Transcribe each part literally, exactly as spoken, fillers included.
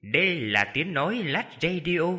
Đây là tiếng nói Lách Radio.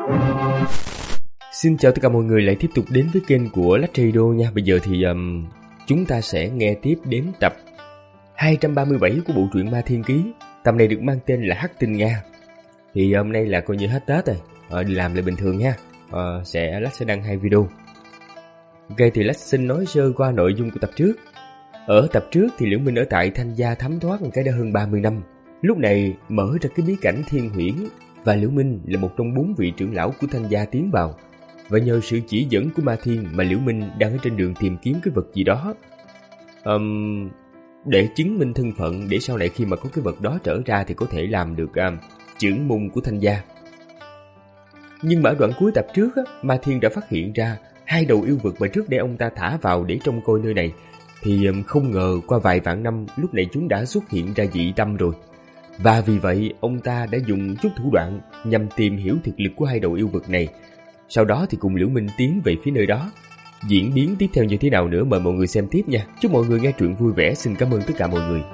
Xin chào tất cả mọi người lại tiếp tục đến với kênh của Lách Radio nha. Bây giờ thì um, chúng ta sẽ nghe tiếp đến tập hai trăm ba mươi bảy của bộ truyện Ma Thiên Ký. Tập này được mang tên là Hắc Tinh Nga. Thì hôm nay là coi như hết Tết rồi, à, đi làm lại bình thường ha. à, sẽ Lách sẽ đăng hai video. Ok, thì Lách xin nói sơ qua nội dung của tập trước. Ở tập trước thì Liễu Minh ở tại Thanh Gia thấm thoát một cái đã hơn ba mươi năm. Lúc này mở ra cái bí cảnh Thiên Huyễn, và Liễu Minh là một trong bốn vị trưởng lão của Thanh Gia tiến vào. Và nhờ sự chỉ dẫn của Ma Thiên mà Liễu Minh đang ở trên đường tìm kiếm cái vật gì đó, um, để chứng minh thân phận, để sau này khi mà có cái vật đó trở ra thì có thể làm được um, trưởng môn của Thanh Gia. Nhưng mà ở đoạn cuối tập trước á, Ma Thiên đã phát hiện ra hai đầu yêu vật mà trước đây ông ta thả vào để trông coi nơi này, thì um, không ngờ qua vài vạn năm lúc này chúng đã xuất hiện ra dị tâm rồi. Và vì vậy ông ta đã dùng chút thủ đoạn nhằm tìm hiểu thực lực của hai đầu yêu vật này. Sau đó thì cùng Liễu Minh tiến về phía nơi đó. Diễn biến tiếp theo như thế nào nữa mời mọi người xem tiếp nha. Chúc mọi người nghe truyện vui vẻ. Xin cảm ơn tất cả mọi người.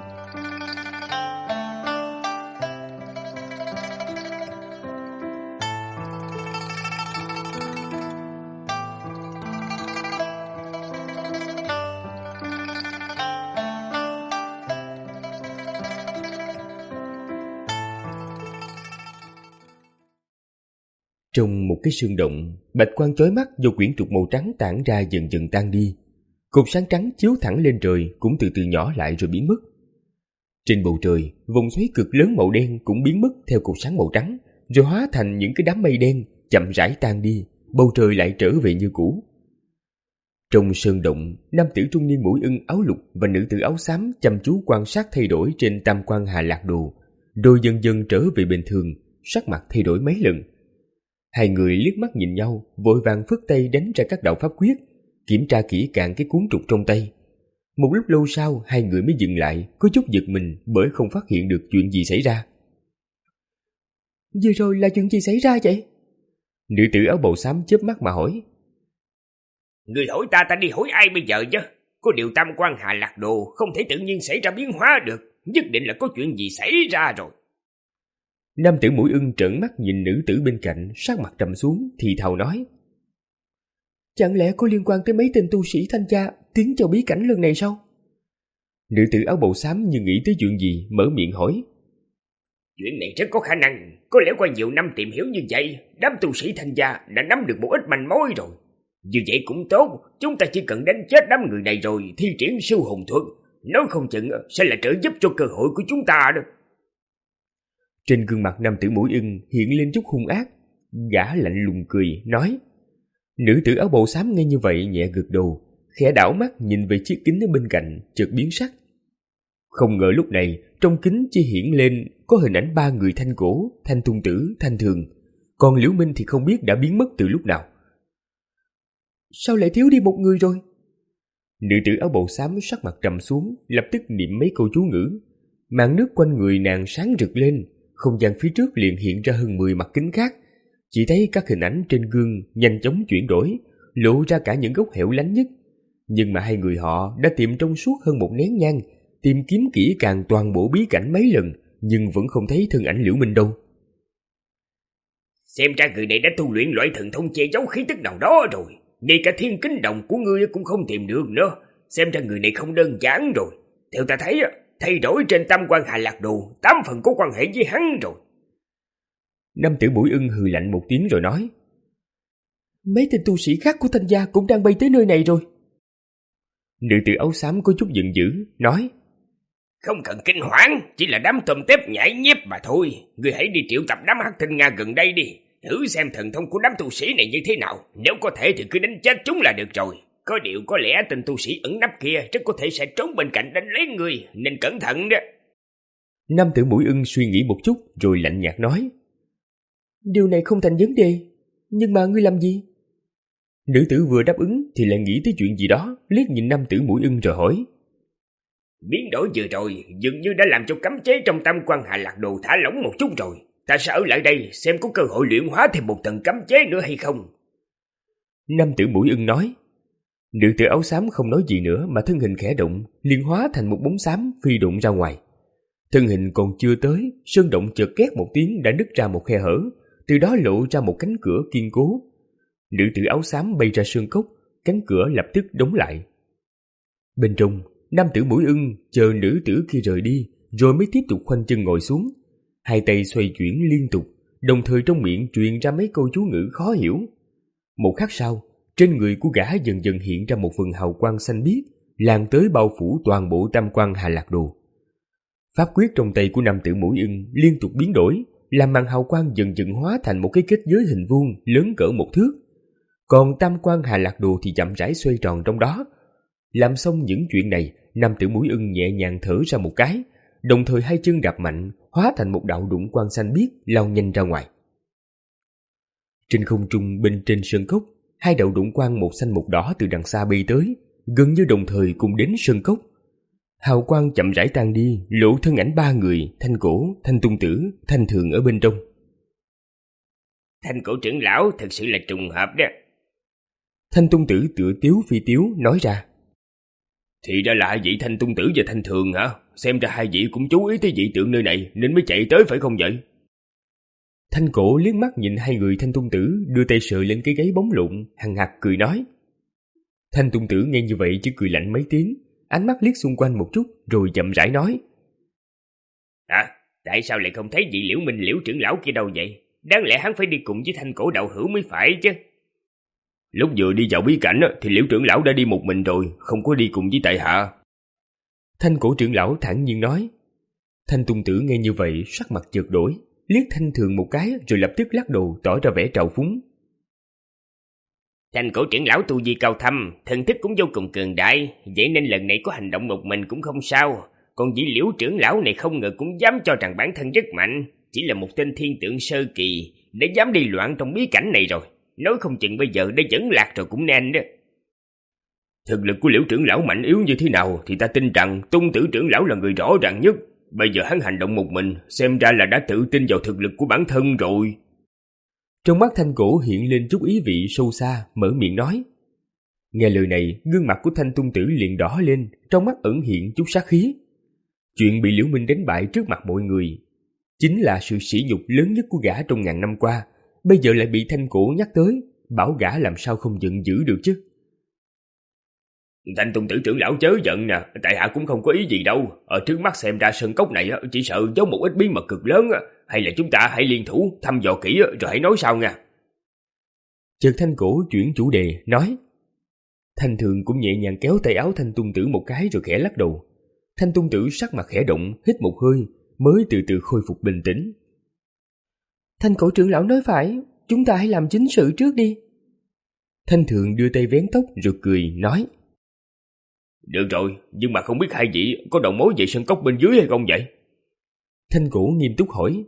Trong một cái sương động, bạch quang chói mắt do quyển trục màu trắng tản ra dần dần tan đi. Cột sáng trắng chiếu thẳng lên trời cũng từ từ nhỏ lại rồi biến mất. Trên bầu trời, vòng xoáy cực lớn màu đen cũng biến mất theo cột sáng màu trắng, rồi hóa thành những cái đám mây đen chậm rãi tan đi. Bầu trời lại trở về như cũ. Trong sơn động, nam tử trung niên mũi ưng áo lục và nữ tử áo xám chăm chú quan sát thay đổi trên tam quan Hà Lạc Đồ, rồi dần dần trở về bình thường, sắc mặt thay đổi mấy lần. Hai người liếc mắt nhìn nhau, vội vàng phất tay đánh ra các đạo pháp quyết, kiểm tra kỹ càng cái cuốn trục trong tay. Một lúc lâu sau, hai người mới dừng lại, có chút giật mình bởi không phát hiện được chuyện gì xảy ra. Vừa rồi là chuyện gì xảy ra vậy? Nữ tử áo bào xám chớp mắt mà hỏi. Người hỏi ta, ta đi hỏi ai bây giờ chứ? Có điều tam quan Hà Lạc Đồ không thể tự nhiên xảy ra biến hóa được, nhất định là có chuyện gì xảy ra rồi. Nam tử mũi ưng trợn mắt nhìn nữ tử bên cạnh, sắc mặt trầm xuống, thì thào nói. Chẳng lẽ có liên quan tới mấy tên tu sĩ Thanh Gia tiến vào bí cảnh lần này sao? Nữ tử áo bào xám như nghĩ tới chuyện gì, mở miệng hỏi. Chuyện này rất có khả năng, có lẽ qua nhiều năm tìm hiểu như vậy, đám tu sĩ Thanh Gia đã nắm được một ít manh mối rồi. Như vậy cũng tốt, chúng ta chỉ cần đánh chết đám người này rồi thi triển siêu hồn thuật, nói không chừng sẽ là trợ giúp cho cơ hội của chúng ta đó. Trên gương mặt nam tử mũi ưng hiện lên chút hung ác, gã lạnh lùng cười, nói. Nữ tử áo bào xám nghe như vậy nhẹ gật đầu, khẽ đảo mắt nhìn về chiếc kính ở bên cạnh, chợt biến sắc. Không ngờ lúc này, trong kính chỉ hiển lên có hình ảnh ba người Thanh Cổ, Thanh Tung Tử, Thanh Thường, còn Liễu Minh thì không biết đã biến mất từ lúc nào. Sao lại thiếu đi một người rồi? Nữ tử áo bào xám sắc mặt trầm xuống, lập tức niệm mấy câu chú ngữ. Màn nước quanh người nàng sáng rực lên, không gian phía trước liền hiện ra hơn mười mặt kính khác. Chỉ thấy các hình ảnh trên gương nhanh chóng chuyển đổi, lộ ra cả những góc hẻo lánh nhất. Nhưng mà hai người họ đã tìm trong suốt hơn một nén nhang, tìm kiếm kỹ càng toàn bộ bí cảnh mấy lần, nhưng vẫn không thấy thân ảnh Liễu Minh đâu. Xem ra người này đã tu luyện loại thần thông che giấu khí tức nào đó rồi, ngay cả thiên kính đồng của ngươi cũng không tìm được nữa. Xem ra người này không đơn giản rồi. Theo ta thấy, thay đổi trên tam quan Hà Lạc Đồ, tám phần có quan hệ với hắn rồi. Nam tử mũi ưng hừ lạnh một tiếng rồi nói. Mấy tên tu sĩ khác của Thanh Gia cũng đang bay tới nơi này rồi. Nữ tử áo xám có chút giận dữ, nói. Không cần kinh hoảng, chỉ là đám tôm tép nhảy nhép mà thôi. Ngươi hãy đi triệu tập đám Hắc Tinh Nga gần đây đi, thử xem thần thông của đám tu sĩ này như thế nào. Nếu có thể thì cứ đánh chết chúng là được rồi. Có điều có lẽ tên tu sĩ ẩn nấp kia rất có thể sẽ trốn bên cạnh đánh lấy ngươi, nên cẩn thận đó. Nam tử mũi ưng suy nghĩ một chút rồi lạnh nhạt nói. Điều này không thành vấn đề, nhưng mà ngươi làm gì? Nữ tử vừa đáp ứng thì lại nghĩ tới chuyện gì đó, liếc nhìn nam tử mũi ưng rồi hỏi. Biến đổi vừa rồi dường như đã làm cho cấm chế trong tam quan Hà Lạc Đồ thả lỏng một chút rồi. Ta sẽ ở lại đây xem có cơ hội luyện hóa thêm một tầng cấm chế nữa hay không. Nam tử mũi ưng nói. Nữ tử áo xám không nói gì nữa mà thân hình khẽ động, liền hóa thành một bóng xám phi độn ra ngoài. Thân hình còn chưa tới, sơn động chợt két một tiếng đã nứt ra một khe hở, từ đó lộ ra một cánh cửa kiên cố. Nữ tử áo xám bay ra sơn cốc, cánh cửa lập tức đóng lại. Bên trong, nam tử mũi ưng chờ nữ tử kia rời đi, rồi mới tiếp tục khoanh chân ngồi xuống, hai tay xoay chuyển liên tục, đồng thời trong miệng truyền ra mấy câu chú ngữ khó hiểu. Một khắc sau, trên người của gã dần dần hiện ra một phần hào quang xanh biếc, lan tới bao phủ toàn bộ tam quan Hà Lạc Đồ. Pháp quyết trong tay của nam tử mũi ưng liên tục biến đổi, làm màn hào quang dần dần hóa thành một cái kết giới hình vuông lớn cỡ một thước. Còn tam quan Hà Lạc Đồ thì chậm rãi xoay tròn trong đó. Làm xong những chuyện này, nam tử mũi ưng nhẹ nhàng thở ra một cái, đồng thời hai chân đạp mạnh, hóa thành một đạo đụng quang xanh biếc lao nhanh ra ngoài. Trên không trung bên trên sơn cốc, hai đạo đụng quang một xanh một đỏ từ đằng xa bay tới, gần như đồng thời cùng đến sơn cốc. Hào quang chậm rãi tan đi, lộ thân ảnh ba người, Thanh Cổ, Thanh Tung Tử, Thanh Thường ở bên trong. Thanh Cổ trưởng lão thật sự là trùng hợp đó. Thanh Tung Tử tựa tiếu phi tiếu nói ra. Thì ra là hai vị Thanh Tung Tử và Thanh Thường hả? Xem ra hai vị cũng chú ý tới dị tượng nơi này nên mới chạy tới phải không vậy? Thanh Cổ liếc mắt nhìn hai người Thanh Tung Tử, đưa tay sờ lên cái gáy bóng lộn, hằng hặc cười nói. Thanh Tung Tử nghe như vậy chỉ cười lạnh mấy tiếng, ánh mắt liếc xung quanh một chút rồi chậm rãi nói. À, tại sao lại không thấy vị Liễu Minh Liễu trưởng lão kia đâu vậy? Đáng lẽ hắn phải đi cùng với Thanh Cổ đạo hữu mới phải chứ. Lúc vừa đi vào bí cảnh thì Liễu trưởng lão đã đi một mình rồi, không có đi cùng với tại hạ. Thanh Cổ trưởng lão thản nhiên nói. Thanh Tung Tử nghe như vậy sắc mặt chợt đổi, liếc Thanh Thường một cái rồi lập tức lắc đầu tỏ ra vẻ trào phúng. Thanh Cổ trưởng lão tu vi cao thâm, thần thức cũng vô cùng cường đại, vậy nên lần này có hành động một mình cũng không sao. Còn vị Liễu trưởng lão này không ngờ cũng dám cho rằng bản thân rất mạnh, chỉ là một tên thiên tượng sơ kỳ, để dám đi loạn trong bí cảnh này rồi. Nói không chừng bây giờ đã dẫn lạc rồi cũng nên đó. Thực lực của Liễu trưởng lão mạnh yếu như thế nào thì ta tin rằng Tung Tử trưởng lão là người rõ ràng nhất. Bây giờ hắn hành động một mình, xem ra là đã tự tin vào thực lực của bản thân rồi. Trong mắt Thanh Cổ hiện lên chút ý vị sâu xa, mở miệng nói. Nghe lời này, gương mặt của Thanh Tung Tử liền đỏ lên, trong mắt ẩn hiện chút sát khí. Chuyện bị Liễu Minh đánh bại trước mặt mọi người chính là sự sỉ nhục lớn nhất của gã trong ngàn năm qua, bây giờ lại bị Thanh Cổ nhắc tới, bảo gã làm sao không giận dữ được chứ. Thanh Tung Tử trưởng lão chớ giận nè, tại hạ cũng không có ý gì đâu. Ở trước mắt xem ra sơn cốc này chỉ sợ giấu một ít bí mật cực lớn, hay là chúng ta hãy liên thủ thăm dò kỹ rồi hãy nói sau nha. Chợt Thanh Cổ chuyển chủ đề nói. Thanh Thường cũng nhẹ nhàng kéo tay áo Thanh Tung Tử một cái rồi khẽ lắc đầu. Thanh Tung Tử sắc mặt khẽ động, hít một hơi mới từ từ khôi phục bình tĩnh. Thanh Cổ trưởng lão nói phải, chúng ta hãy làm chính sự trước đi. Thanh Thường đưa tay vén tóc rồi cười nói. Được rồi, nhưng mà không biết hai vị có đầu mối về sơn cốc bên dưới hay không vậy? Thanh Cổ nghiêm túc hỏi.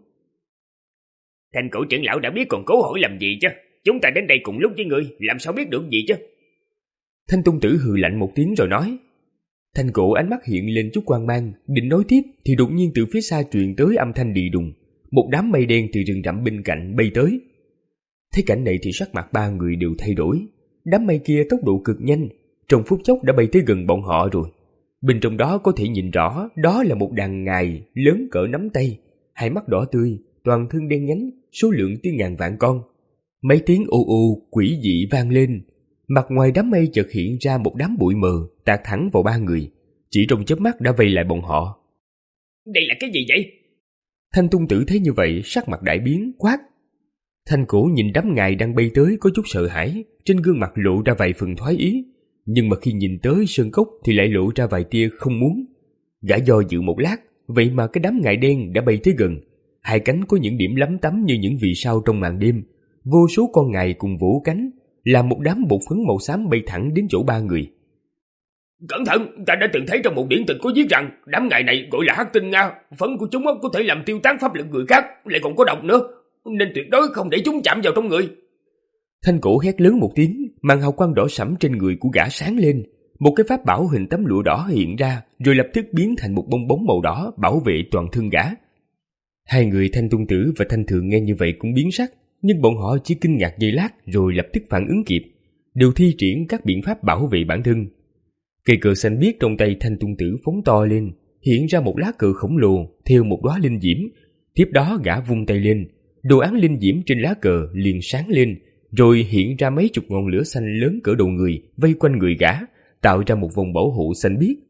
Thanh Cổ trưởng lão đã biết còn cố hỏi làm gì chứ? Chúng ta đến đây cùng lúc với ngươi, làm sao biết được gì chứ? Thanh Tung Tử hừ lạnh một tiếng rồi nói. Thanh Cổ ánh mắt hiện lên chút quang mang, định nói tiếp thì đột nhiên từ phía xa truyền tới âm thanh đì đùng, một đám mây đen từ rừng rậm bên cạnh bay tới. Thấy cảnh này thì sắc mặt ba người đều thay đổi. Đám mây kia tốc độ cực nhanh, trong phút chốc đã bay tới gần bọn họ rồi. Bên trong đó có thể nhìn rõ đó là một đàn ngài lớn cỡ nắm tay, hai mắt đỏ tươi, toàn thân đen nhánh, số lượng tới ngàn vạn con. Mấy tiếng ô ô quỷ dị vang lên, mặt ngoài đám mây chợt hiện ra một đám bụi mờ tạt thẳng vào ba người, chỉ trong chớp mắt đã vây lại bọn họ. Đây là cái gì vậy? Thanh Tung Tử thấy như vậy sắc mặt đại biến, quát. Thanh Cổ nhìn đám ngài đang bay tới có chút sợ hãi, trên gương mặt lộ ra vài phần thoái ý, nhưng mà khi nhìn tới sơn cốc thì lại lộ ra vài tia không muốn. Gã do dự một lát, vậy mà cái đám ngài đen đã bay tới gần, hai cánh có những điểm lấm tấm như những vì sao trong màn đêm, vô số con ngài cùng vỗ cánh, làm một đám bột phấn màu xám bay thẳng đến chỗ ba người. Cẩn thận, ta đã từng thấy trong một điển tịch có viết rằng đám ngài này gọi là hắc tinh Nga, phấn của chúng có thể làm tiêu tán pháp lực người khác, lại còn có độc nữa, nên tuyệt đối không để chúng chạm vào trong người. Thanh Cổ hét lớn một tiếng, màn hào quang đỏ sẫm trên người của gã sáng lên, một cái pháp bảo hình tấm lụa đỏ hiện ra, rồi lập tức biến thành một bong bóng màu đỏ bảo vệ toàn thân gã. Hai người Thanh Tung Tử và Thanh Thường nghe như vậy cũng biến sắc, nhưng bọn họ chỉ kinh ngạc giây lát rồi lập tức phản ứng kịp, đều thi triển các biện pháp bảo vệ bản thân. Cây cờ xanh biếc trong tay Thanh Tung Tử phóng to lên, hiện ra một lá cờ khổng lồ theo một đóa linh diễm. Tiếp đó gã vung tay lên, đồ án linh diễm trên lá cờ liền sáng lên, rồi hiện ra mấy chục ngọn lửa xanh lớn cỡ đầu người vây quanh người gã, tạo ra một vòng bảo hộ xanh biếc.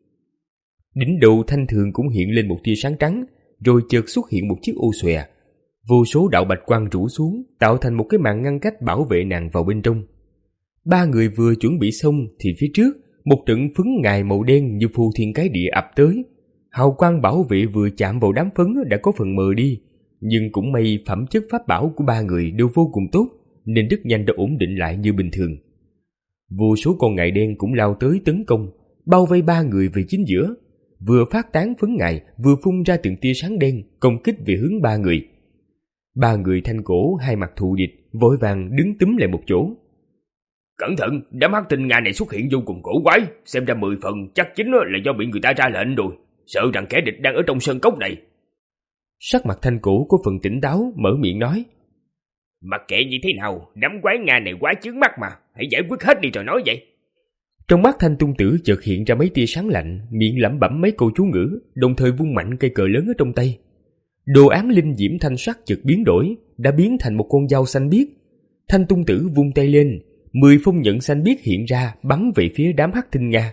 Đỉnh đầu Thanh Thường cũng hiện lên một tia sáng trắng, rồi chợt xuất hiện một chiếc ô xòe. Vô số đạo bạch quang rủ xuống, tạo thành một cái màn ngăn cách bảo vệ nàng vào bên trong. Ba người vừa chuẩn bị xong thì phía trước, một trận phấn ngài màu đen như phù thiên cái địa ập tới. Hào quang bảo vệ vừa chạm vào đám phấn đã có phần mờ đi, nhưng cũng may phẩm chất pháp bảo của ba người đều vô cùng tốt, nên rất nhanh đã ổn định lại như bình thường. Vô số con ngài đen cũng lao tới tấn công, bao vây ba người về chính giữa, vừa phát tán phấn ngài vừa phun ra từng tia sáng đen công kích về hướng ba người. Ba người Thanh Cổ hai mặt thù địch vội vàng đứng túm lại một chỗ. Cẩn thận, đám hắc tinh Nga này xuất hiện vô cùng cổ quái, xem ra mười phần chắc chính là do bị người ta ra lệnh rồi, sợ rằng kẻ địch đang ở trong sơn cốc này. Sắc mặt Thanh Cổ có phần tỉnh táo, mở miệng nói: Mặc kệ như thế nào, đám quái Nga này quá chướng mắt mà, hãy giải quyết hết đi rồi nói vậy. Trong mắt Thanh Tung Tử chợt hiện ra mấy tia sáng lạnh, miệng lẩm bẩm mấy câu chú ngữ, đồng thời vung mạnh cây cờ lớn ở trong tay. Đồ án linh diễm thanh sắc chợt biến đổi, đã biến thành một con dao xanh biếc. Thanh Tung Tử vung tay lên, mười phong nhận xanh biếc hiện ra bắn về phía đám hắc tinh Nga.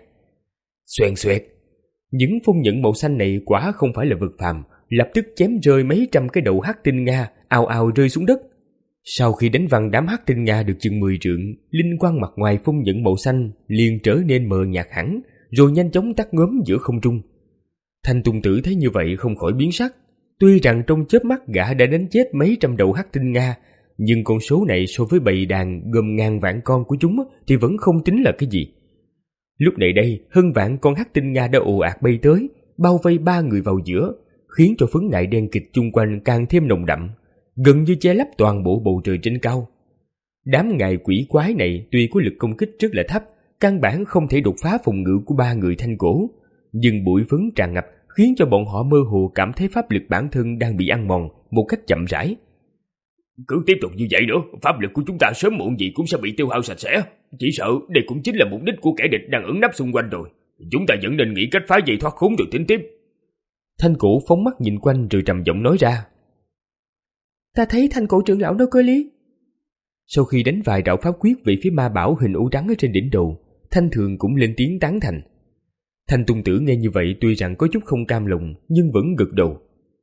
Xoẹn xoẹt, những phong nhận màu xanh này quả không phải là vật phàm, lập tức chém rơi mấy trăm cái đầu hắc tinh Nga, ào ào rơi xuống đất. Sau khi đánh văng đám hắc tinh Nga được chừng mười trượng, linh quang mặt ngoài phong nhận màu xanh liền trở nên mờ nhạt hẳn, rồi nhanh chóng tắt ngóm giữa không trung. Thanh Tung Tử thấy như vậy không khỏi biến sắc. Tuy rằng trong chớp mắt gã đã đánh chết mấy trăm đầu hắc tinh Nga, nhưng con số này so với bầy đàn gồm ngàn vạn con của chúng thì vẫn không tính là cái gì. Lúc này đây, hơn vạn con hắc tinh Nga đã ồ ạt bay tới, bao vây ba người vào giữa, khiến cho phấn ngại đen kịt chung quanh càng thêm nồng đậm, gần như che lấp toàn bộ bầu trời trên cao. Đám ngài quỷ quái này tuy có lực công kích rất là thấp, căn bản không thể đột phá phòng ngự của ba người Thanh Cổ, nhưng bụi phấn tràn ngập khiến cho bọn họ mơ hồ cảm thấy pháp lực bản thân đang bị ăn mòn một cách chậm rãi. Cứ tiếp tục như vậy nữa, pháp lực của chúng ta sớm muộn gì cũng sẽ bị tiêu hao sạch sẽ. Chỉ sợ đây cũng chính là mục đích của kẻ địch đang ẩn nấp xung quanh rồi. Chúng ta vẫn nên nghĩ cách phá dây thoát khốn rồi tính tiếp. Thanh Cổ phóng mắt nhìn quanh rồi trầm giọng nói ra: Ta thấy Thanh Cổ trưởng lão nói có lý. Sau khi đánh vài đạo pháp quyết về phía ma bảo hình ấu trắng ở trên đỉnh đầu, Thanh Thường cũng lên tiếng tán thành. Thanh Tung Tử nghe như vậy tuy rằng có chút không cam lòng, nhưng vẫn gật đầu.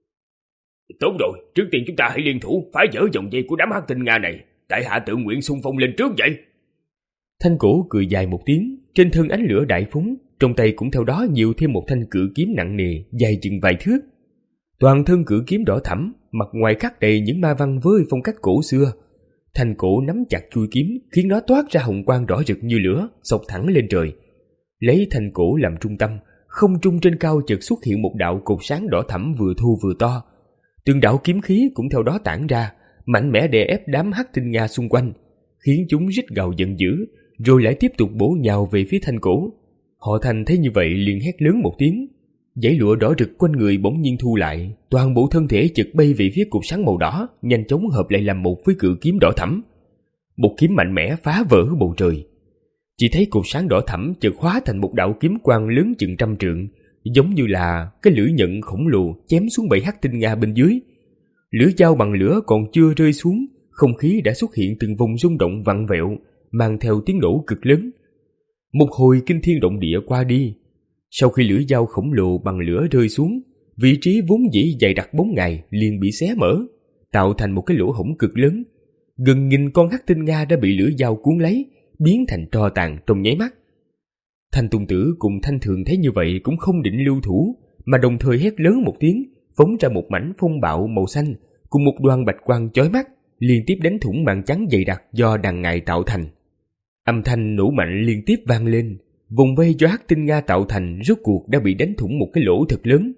Tốt rồi, trước tiên chúng ta hãy liên thủ phá vỡ vòng dây của đám hắc tinh Nga này. Tại hạ tự nguyện xung phong lên trước vậy. Thanh Cổ cười dài một tiếng, trên thân ánh lửa đại phóng, trong tay cũng theo đó nhiều thêm một thanh cự kiếm nặng nề dài chừng vài thước. Toàn thân cự kiếm đỏ thẫm, mặt ngoài khắc đầy những ma văn với phong cách cổ xưa. Thanh Cổ nắm chặt chuôi kiếm, khiến nó toát ra hồng quang rõ rực như lửa, xộc thẳng lên trời. Lấy Thanh Cổ làm trung tâm, không trung trên cao chợt xuất hiện một đạo cột sáng đỏ thẫm vừa thô vừa to. Từng đạo kiếm khí cũng theo đó tản ra, mạnh mẽ đè ép đám hắc tinh Nga xung quanh, khiến chúng rít gào giận dữ, rồi lại tiếp tục bổ nhào về phía Thanh Cổ. Họ Thanh thấy như vậy liền hét lớn một tiếng, dãy lụa đỏ rực quanh người bỗng nhiên thu lại, toàn bộ thân thể chợt bay về phía cột sáng màu đỏ, nhanh chóng hợp lại làm một với cự kiếm đỏ thẫm. Một kiếm mạnh mẽ phá vỡ bầu trời. Chỉ thấy cột sáng đỏ thẫm chợt hóa thành một đạo kiếm quang lớn chừng trăm trượng, giống như là cái lưỡi nhận khổng lồ chém xuống bảy hắc tinh Nga bên dưới. Lưỡi dao bằng lửa còn chưa rơi xuống, không khí đã xuất hiện từng vùng rung động vặn vẹo, mang theo tiếng nổ cực lớn. Một hồi kinh thiên động địa qua đi. Sau khi lưỡi dao khổng lồ bằng lửa rơi xuống, vị trí vốn dĩ dày đặc bóng ngài liền bị xé mở, tạo thành một cái lỗ hổng cực lớn. Gần nghìn con hắc tinh Nga đã bị lưỡi dao cuốn lấy, biến thành tro tàn trong nháy mắt. Thanh Tung Tử cùng Thanh Thường thấy như vậy cũng không định lưu thủ, mà đồng thời hét lớn một tiếng, phóng ra một mảnh phong bạo màu xanh cùng một đoàn bạch quang chói mắt, liên tiếp đánh thủng màn trắng dày đặc do đàn ngài tạo thành. Âm thanh nổ mạnh liên tiếp vang lên, vùng vây do hắc tinh Nga tạo thành rốt cuộc đã bị đánh thủng một cái lỗ thật lớn.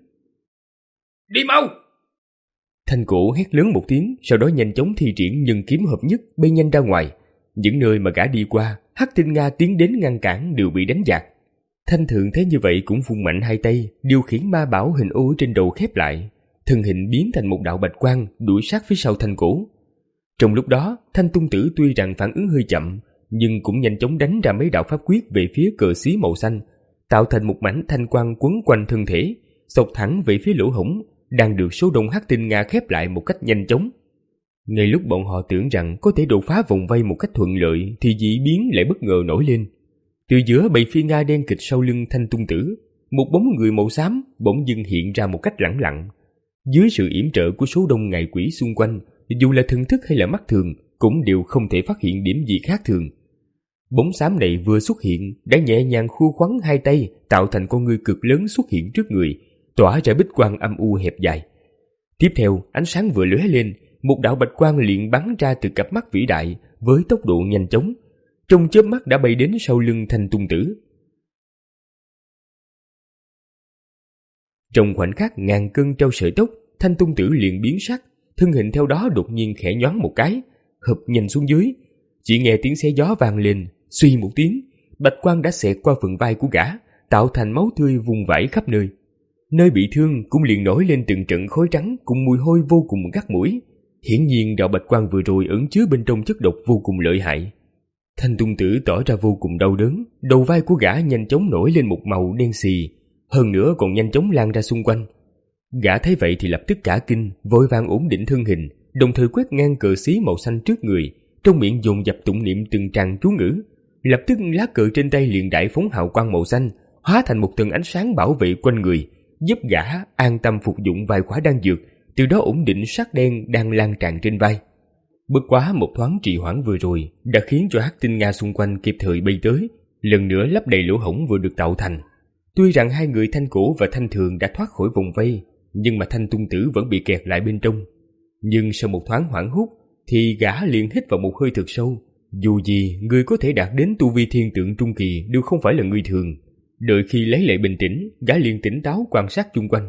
Đi mau! Thanh Cổ hét lớn một tiếng, sau đó nhanh chóng thi triển nhân kiếm hợp nhất bay nhanh ra ngoài. Những nơi mà gã đi qua, hắc tinh Nga tiến đến ngăn cản đều bị đánh dạt. Thanh Thường thấy như vậy cũng vung mạnh hai tay, điều khiển ma bảo hình ô trên đầu khép lại, thân hình biến thành một đạo bạch quang đuổi sát phía sau Thanh Cổ. Trong lúc đó, Thanh Tung Tử tuy rằng phản ứng hơi chậm, nhưng cũng nhanh chóng đánh ra mấy đạo pháp quyết về phía cờ xí màu xanh, tạo thành một mảnh thanh quang quấn quanh thân thể, xộc thẳng về phía lỗ hổng đang được số đông hắc tinh Nga khép lại một cách nhanh chóng. Ngay lúc bọn họ tưởng rằng có thể đột phá vòng vây một cách thuận lợi thì dị biến lại bất ngờ nổi lên. Từ giữa bầy phi Nga đen kịt sau lưng Thanh Tung Tử, một bóng người màu xám bỗng dưng hiện ra một cách lẳng lặng. Dưới sự yểm trợ của số đông ngài quỷ xung quanh, dù là thần thức hay là mắt thường cũng đều không thể phát hiện điểm gì khác thường. Bóng xám này vừa xuất hiện đã nhẹ nhàng khua khoắn hai tay tạo thành con ngươi cực lớn xuất hiện trước người, tỏa ra bích quang âm u hẹp dài. Tiếp theo, ánh sáng vừa lóe lên, một đạo bạch quang liền bắn ra từ cặp mắt vĩ đại với tốc độ nhanh chóng, trong chớp mắt đã bay đến sau lưng Thanh Tung Tử. Trong khoảnh khắc ngàn cân treo sợi tóc, Thanh Tung Tử liền biến sắc, thân hình theo đó đột nhiên khẽ nhoáng một cái, hụp nhanh xuống dưới. Chỉ nghe tiếng xé gió vang lên, suy một tiếng, bạch quang đã xẹt qua phần vai của gã, tạo thành máu tươi vùng vãi khắp nơi. Nơi bị thương cũng liền nổi lên từng trận khói trắng cùng mùi hôi vô cùng gắt mũi. Hiển nhiên đạo bạch quang vừa rồi ẩn chứa bên trong chất độc vô cùng lợi hại. Thanh Tung Tử tỏ ra vô cùng đau đớn, đầu vai của gã nhanh chóng nổi lên một màu đen xì, hơn nữa còn nhanh chóng lan ra xung quanh. Gã thấy vậy thì lập tức cả kinh, vội vàng ổn định thân hình, đồng thời quét ngang cờ xí màu xanh trước người, trong miệng dồn dập tụng niệm từng tràng chú ngữ. Lập tức lá cờ trên tay liền đại phóng hào quang màu xanh, hóa thành một tầng ánh sáng bảo vệ quanh người, giúp gã an tâm phục dụng vài khỏa đan dược, từ đó ổn định sắc đen đang lan tràn trên vai. Bất quá một thoáng trì hoãn vừa rồi đã khiến cho hắc tinh Nga xung quanh kịp thời bay tới, lần nữa lấp đầy lỗ hổng vừa được tạo thành. Tuy rằng hai người Thanh Cổ và Thanh Thường đã thoát khỏi vòng vây, nhưng mà Thanh Tung Tử vẫn bị kẹt lại bên trong. Nhưng sau một thoáng hoảng hốt thì gã liền hít vào một hơi thật sâu. Dù gì, người có thể đạt đến tu vi thiên tượng trung kỳ đều không phải là người thường. Đợi khi lấy lại bình tĩnh, gã liền tỉnh táo quan sát chung quanh.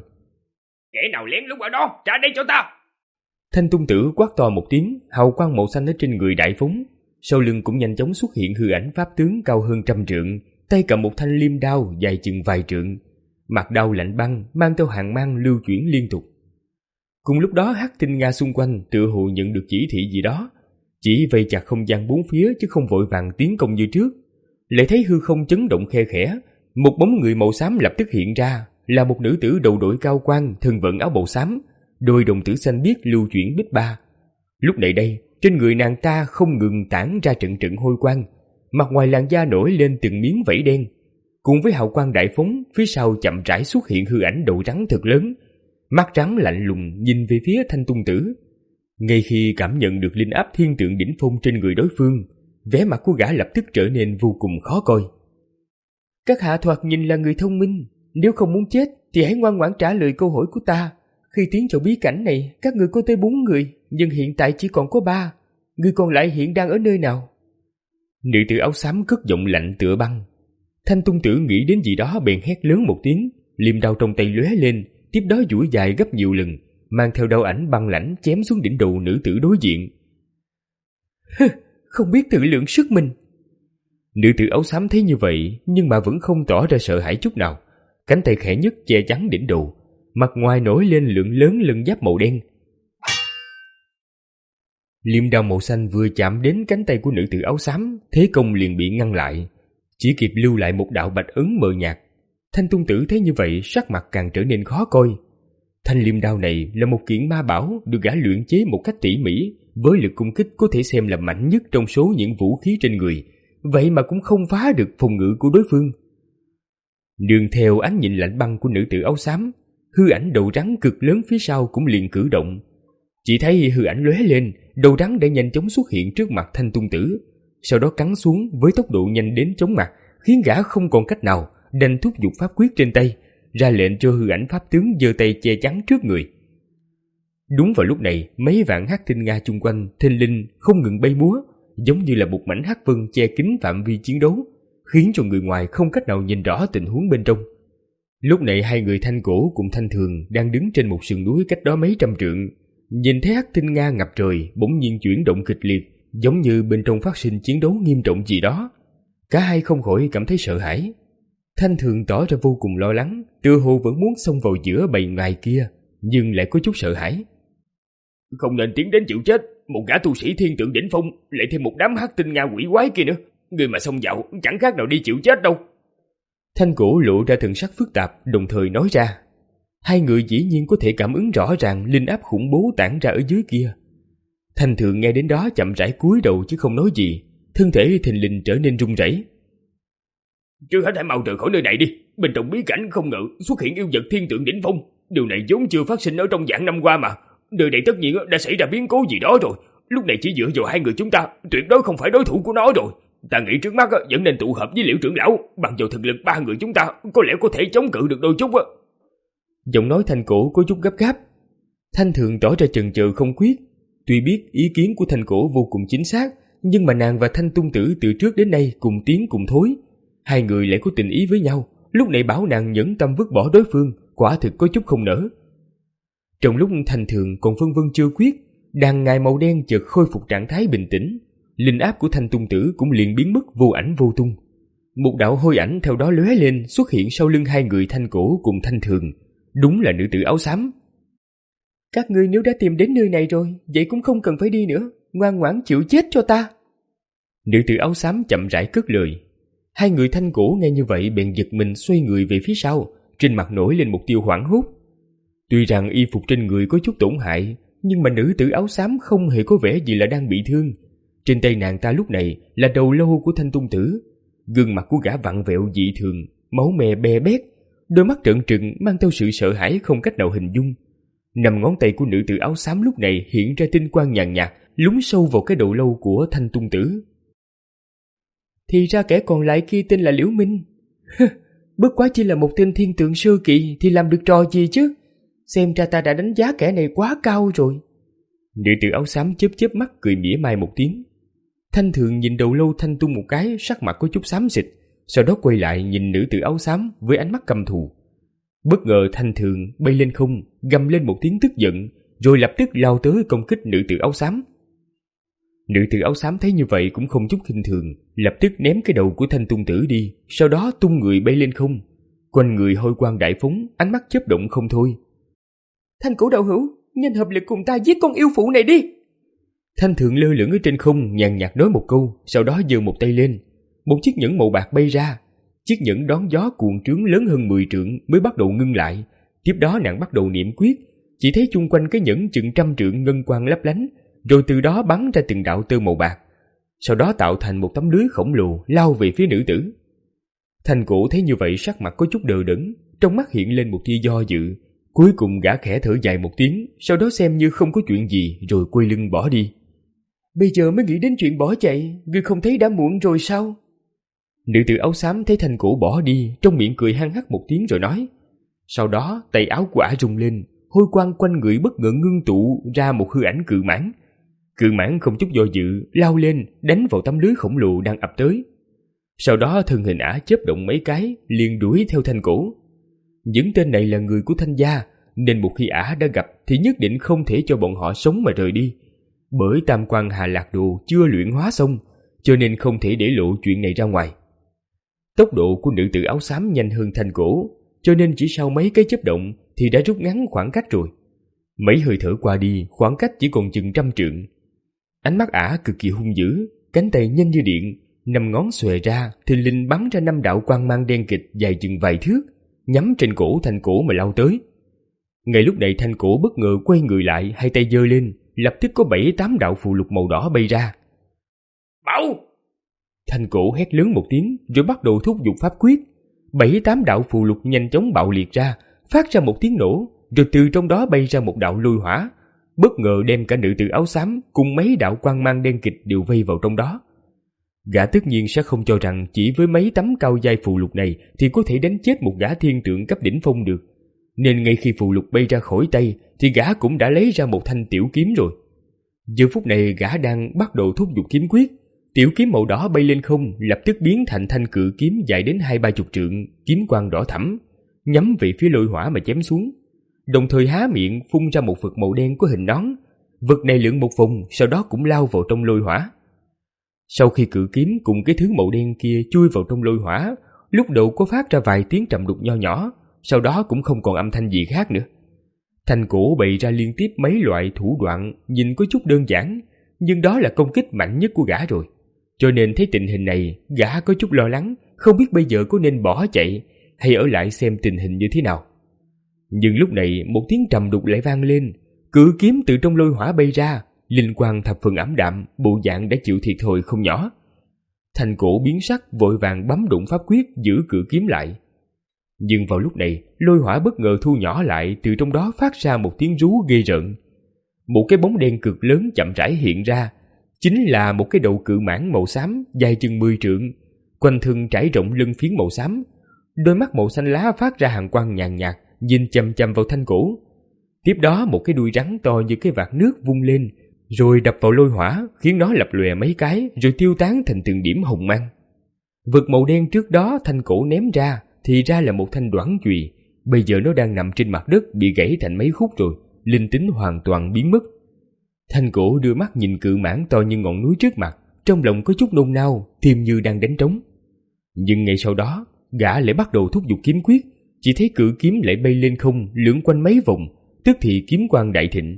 Kẻ nào lén lút ở đó, trả đây cho ta! Thanh Tung Tử quát to một tiếng, hào quang màu xanh ở trên người đại phóng. Sau lưng cũng nhanh chóng xuất hiện hư ảnh pháp tướng cao hơn trăm trượng, tay cầm một thanh liêm đao dài chừng vài trượng. Mặt đao lạnh băng, mang theo hàng mang lưu chuyển liên tục. Cùng lúc đó hắc tinh Nga xung quanh tựa hồ nhận được chỉ thị gì đó, chỉ vây chặt không gian bốn phía chứ không vội vàng tiến công như trước. Lại thấy hư không chấn động khe khẽ, một bóng người màu xám lập tức hiện ra, là một nữ tử đầu đội cao quan, thân vận áo bào xám, đôi đồng tử xanh biếc lưu chuyển bích ba. Lúc này đây, trên người nàng ta không ngừng tản ra trận trận hôi quang, mặt ngoài làn da nổi lên từng miếng vảy đen. Cùng với hào quang đại phóng, phía sau chậm rãi xuất hiện hư ảnh đầu rắn thật lớn, mắt rắn lạnh lùng nhìn về phía Thanh Tung Tử. Ngay khi cảm nhận được linh áp thiên tượng đỉnh phong trên người đối phương, vẻ mặt của gã lập tức trở nên vô cùng khó coi. Các hạ thoạt nhìn là người thông minh, nếu không muốn chết thì hãy ngoan ngoãn trả lời câu hỏi của ta. Khi tiến vào bí cảnh này, các người có tới bốn người, nhưng hiện tại chỉ còn có ba. Người còn lại hiện đang ở nơi nào? Nữ tử áo xám cất giọng lạnh tựa băng. Thanh Tung Tử nghĩ đến gì đó bèn hét lớn một tiếng, liềm đao trong tay lóe lên, tiếp đó duỗi dài gấp nhiều lần, mang theo đao ảnh băng lãnh chém xuống đỉnh đầu nữ tử đối diện. Hừ, không biết tự lượng sức mình. Nữ tử áo xám thấy như vậy nhưng mà vẫn không tỏ ra sợ hãi chút nào, cánh tay khẽ nhấc che chắn đỉnh đầu, mặt ngoài nổi lên lượng lớn lân giáp màu đen. Liềm đao màu xanh vừa chạm đến cánh tay của nữ tử áo xám, thế công liền bị ngăn lại, chỉ kịp lưu lại một đạo bạch ấn mờ nhạt. Thanh Tung Tử thấy như vậy, sắc mặt càng trở nên khó coi. Thanh liềm đao này là một kiện ma bảo được gã luyện chế một cách tỉ mỉ, với lực công kích có thể xem là mạnh nhất trong số những vũ khí trên người, vậy mà cũng không phá được phòng ngự của đối phương. Nương theo ánh nhìn lạnh băng của nữ tử áo xám, hư ảnh đầu rắn cực lớn phía sau cũng liền cử động. Chỉ thấy hư ảnh lóe lên, đầu rắn đã nhanh chóng xuất hiện trước mặt Thanh Tung Tử, sau đó cắn xuống với tốc độ nhanh đến chóng mặt, khiến gã không còn cách nào đành thúc giục pháp quyết trên tay, ra lệnh cho hư ảnh pháp tướng giơ tay che chắn trước người. Đúng vào lúc này, mấy vạn hắc tinh Nga chung quanh thình lình không ngừng bay múa, giống như là một mảnh hắc vân che kín phạm vi chiến đấu, khiến cho người ngoài không cách nào nhìn rõ tình huống bên trong. Lúc này hai người Thanh Cổ cùng Thanh Thường đang đứng trên một sườn núi cách đó mấy trăm trượng, nhìn thấy hắc tinh Nga ngập trời bỗng nhiên chuyển động kịch liệt, giống như bên trong phát sinh chiến đấu nghiêm trọng gì đó. Cả hai không khỏi cảm thấy sợ hãi. Thanh Thường tỏ ra vô cùng lo lắng, tựa hồ vẫn muốn xông vào giữa bầy ngài kia, nhưng lại có chút sợ hãi. Không nên tiến đến chịu chết, một gã tu sĩ thiên tượng đỉnh phong, lại thêm một đám hắc tinh Nga quỷ quái kia nữa, người mà xông vào chẳng khác nào đi chịu chết đâu. Thanh Cổ lộ ra thần sắc phức tạp, đồng thời nói ra. Hai người dĩ nhiên có thể cảm ứng rõ ràng linh áp khủng bố tản ra ở dưới kia. Thanh Thường nghe đến đó chậm rãi cúi đầu chứ không nói gì, thân thể thình lình trở nên run rẩy. Trước hết hãy mau rời khỏi nơi này đi. Bên trong bí cảnh không ngờ xuất hiện yêu vật thiên tượng đỉnh phong. Điều này vốn chưa phát sinh ở trong vạn năm qua mà. Nơi này tất nhiên đã xảy ra biến cố gì đó rồi. Lúc này chỉ dựa vào hai người chúng ta, tuyệt đối không phải đối thủ của nó rồi. Ta nghĩ trước mắt vẫn nên tụ hợp với Liễu trưởng lão. Bằng vào thực lực ba người chúng ta, có lẽ có thể chống cự được đôi chút. Giọng nói Thanh Cổ có chút gấp gáp. Thanh Thường tỏ ra chần chừ không quyết. Tuy biết ý kiến của Thanh Cổ vô cùng chính xác, nhưng mà nàng và Thanh Tung Tử từ trước đến nay cùng tiến cùng thối. Hai người lại có tình ý với nhau, lúc này bảo nàng nhẫn tâm vứt bỏ đối phương, quả thực có chút không nỡ. Trong lúc Thanh Thường còn phân vân chưa quyết, đàn ngài màu đen chợt khôi phục trạng thái bình tĩnh, linh áp của Thanh Tung Tử cũng liền biến mất vô ảnh vô tung. Một đạo hôi ảnh theo đó lóe lên xuất hiện sau lưng hai người Thanh Cổ cùng Thanh Thường, đúng là nữ tử áo xám. Các ngươi nếu đã tìm đến nơi này rồi, vậy cũng không cần phải đi nữa, ngoan ngoãn chịu chết cho ta. Nữ tử áo xám chậm rãi cất lời. Hai người Thanh Cổ nghe như vậy bèn giật mình xoay người về phía sau, trên mặt nổi lên một tia hoảng hốt. Tuy rằng y phục trên người có chút tổn hại, nhưng mà nữ tử áo xám không hề có vẻ gì là đang bị thương. Trên tay nàng ta lúc này là đầu lâu của Thanh Tung Tử, gương mặt của gã vặn vẹo dị thường, máu me be bét, đôi mắt trợn trừng mang theo sự sợ hãi không cách nào hình dung. Năm ngón tay của nữ tử áo xám lúc này hiện ra tinh quang nhàn nhạt, lún sâu vào cái đầu lâu của Thanh Tung Tử. Thì ra kẻ còn lại kia tên là Liễu Minh. Bất quá chỉ là một tên thiên tượng sơ kỳ thì làm được trò gì chứ? Xem ra ta đã đánh giá kẻ này quá cao rồi. Nữ tử áo xám chớp chớp mắt cười mỉa mai một tiếng. Thanh Thường nhìn đầu lâu Thanh Tung một cái, sắc mặt có chút xám xịt, sau đó quay lại nhìn nữ tử áo xám với ánh mắt căm thù. Bất ngờ Thanh Thường bay lên không, gầm lên một tiếng tức giận, rồi lập tức lao tới công kích nữ tử áo xám. Nữ tử áo xám thấy như vậy cũng không chút khinh thường, lập tức ném cái đầu của Thanh Tung Tử đi, sau đó tung người bay lên không. Quanh người hôi quang đại phóng, ánh mắt chớp động không thôi. Thanh Cổ đạo hữu, nhanh hợp lực cùng ta giết con yêu phụ này đi. Thanh Thường lơ lửng ở trên không, nhàn nhạt nói một câu, sau đó giơ một tay lên. Một chiếc nhẫn màu bạc bay ra. Chiếc nhẫn đón gió cuộn trướng lớn hơn mười trượng mới bắt đầu ngưng lại. Tiếp đó nàng bắt đầu niệm quyết, chỉ thấy chung quanh cái nhẫn chừng trăm trượng ngân quang lấp lánh, rồi từ đó bắn ra từng đạo tơ màu bạc, sau đó tạo thành một tấm lưới khổng lồ lao về phía nữ tử. Thanh Cổ thấy như vậy sắc mặt có chút đờ đẫn, trong mắt hiện lên một tia do dự. Cuối cùng gã khẽ thở dài một tiếng, sau đó xem như không có chuyện gì rồi quay lưng bỏ đi. Bây giờ mới nghĩ đến chuyện bỏ chạy, ngươi không thấy đã muộn rồi sao? Nữ tử áo xám thấy Thanh Cổ bỏ đi, trong miệng cười hăng hắc một tiếng rồi nói. Sau đó tay áo của ả rung lên, hôi quang quanh người bất ngờ ngưng tụ ra một hư ảnh cự mãng. Cự mãng không chút do dự lao lên đánh vào tấm lưới khổng lồ đang ập tới. Sau đó thân hình ả chớp động mấy cái liền đuổi theo Thanh Cổ. Những tên này là người của Thanh gia, nên một khi ả đã gặp thì nhất định không thể cho bọn họ sống mà rời đi. Bởi tam quan Hà Lạc Đồ chưa luyện hóa xong, cho nên không thể để lộ chuyện này ra ngoài. Tốc độ của nữ tử áo xám nhanh hơn Thanh Cổ, cho nên chỉ sau mấy cái chớp động thì đã rút ngắn khoảng cách rồi. Mấy hơi thở qua đi, khoảng cách chỉ còn chừng trăm trượng. Ánh mắt ả cực kỳ hung dữ, cánh tay nhanh như điện, năm ngón xòe ra, thình lình bắn ra năm đạo quang mang đen kịt dài chừng vài thước, nhắm trên cổ Thanh Cổ mà lao tới. Ngay lúc này Thanh Cổ bất ngờ quay người lại, hai tay giơ lên, lập tức có bảy tám đạo phù lục màu đỏ bay ra. Bảo! Thanh Cổ hét lớn một tiếng, rồi bắt đầu thúc giục pháp quyết. Bảy tám đạo phù lục nhanh chóng bạo liệt ra, phát ra một tiếng nổ, rồi từ trong đó bay ra một đạo lôi hỏa, bất ngờ đem cả nữ tử áo xám cùng mấy đạo quang mang đen kịt đều vây vào trong đó. Gã tất nhiên sẽ không cho rằng chỉ với mấy tấm cao giai phù lục này thì có thể đánh chết một gã thiên tượng cấp đỉnh phong được, nên ngay khi phù lục bay ra khỏi tay thì gã cũng đã lấy ra một thanh tiểu kiếm rồi. Giờ phút này gã đang bắt đầu thúc giục kiếm quyết. Tiểu kiếm màu đỏ bay lên không, lập tức biến thành thanh cự kiếm dài đến hai ba chục trượng, kiếm quang đỏ thẫm, nhắm về phía lôi hỏa mà chém xuống. Đồng thời há miệng phun ra một vật màu đen có hình nón. Vật này lượn một vòng, sau đó cũng lao vào trong lôi hỏa. Sau khi cự kiếm cùng cái thứ màu đen kia chui vào trong lôi hỏa, lúc đầu có phát ra vài tiếng trầm đục nho nhỏ, sau đó cũng không còn âm thanh gì khác nữa. Thanh Cổ bày ra liên tiếp mấy loại thủ đoạn nhìn có chút đơn giản, nhưng đó là công kích mạnh nhất của gã rồi. Cho nên thấy tình hình này, gã có chút lo lắng, không biết bây giờ có nên bỏ chạy hay ở lại xem tình hình như thế nào. Nhưng lúc này một tiếng trầm đục lại vang lên, cự kiếm từ trong lôi hỏa bay ra, linh quang thập phần ảm đạm, bộ dạng đã chịu thiệt thòi không nhỏ. Thanh Cổ biến sắc, vội vàng bấm đụng pháp quyết giữ cự kiếm lại. Nhưng vào lúc này, lôi hỏa bất ngờ thu nhỏ lại, từ trong đó phát ra một tiếng rú ghê rợn. Một cái bóng đen cực lớn chậm rãi hiện ra, chính là một cái đầu cự mãng màu xám dài chừng mười trượng, quanh thân trải rộng lân phiến màu xám, đôi mắt màu xanh lá phát ra hàn quang nhàn nhạt, nhìn chằm chằm vào Thanh Cổ. Tiếp đó một cái đuôi rắn to như cái vạt nước vung lên, rồi đập vào lôi hỏa, khiến nó lập lòe mấy cái, rồi tiêu tán thành từng điểm hồng mang. Vật màu đen trước đó Thanh Cổ ném ra thì ra là một thanh đoản chùy, bây giờ nó đang nằm trên mặt đất bị gãy thành mấy khúc rồi, linh tính hoàn toàn biến mất. Thanh Cổ đưa mắt nhìn cự mãng to như ngọn núi trước mặt, trong lòng có chút nôn nao, tim như đang đánh trống. Nhưng ngay sau đó, gã lại bắt đầu thúc giục kiếm quyết, chỉ thấy cự kiếm lại bay lên không, lượn quanh mấy vòng, tức thì kiếm quang đại thịnh.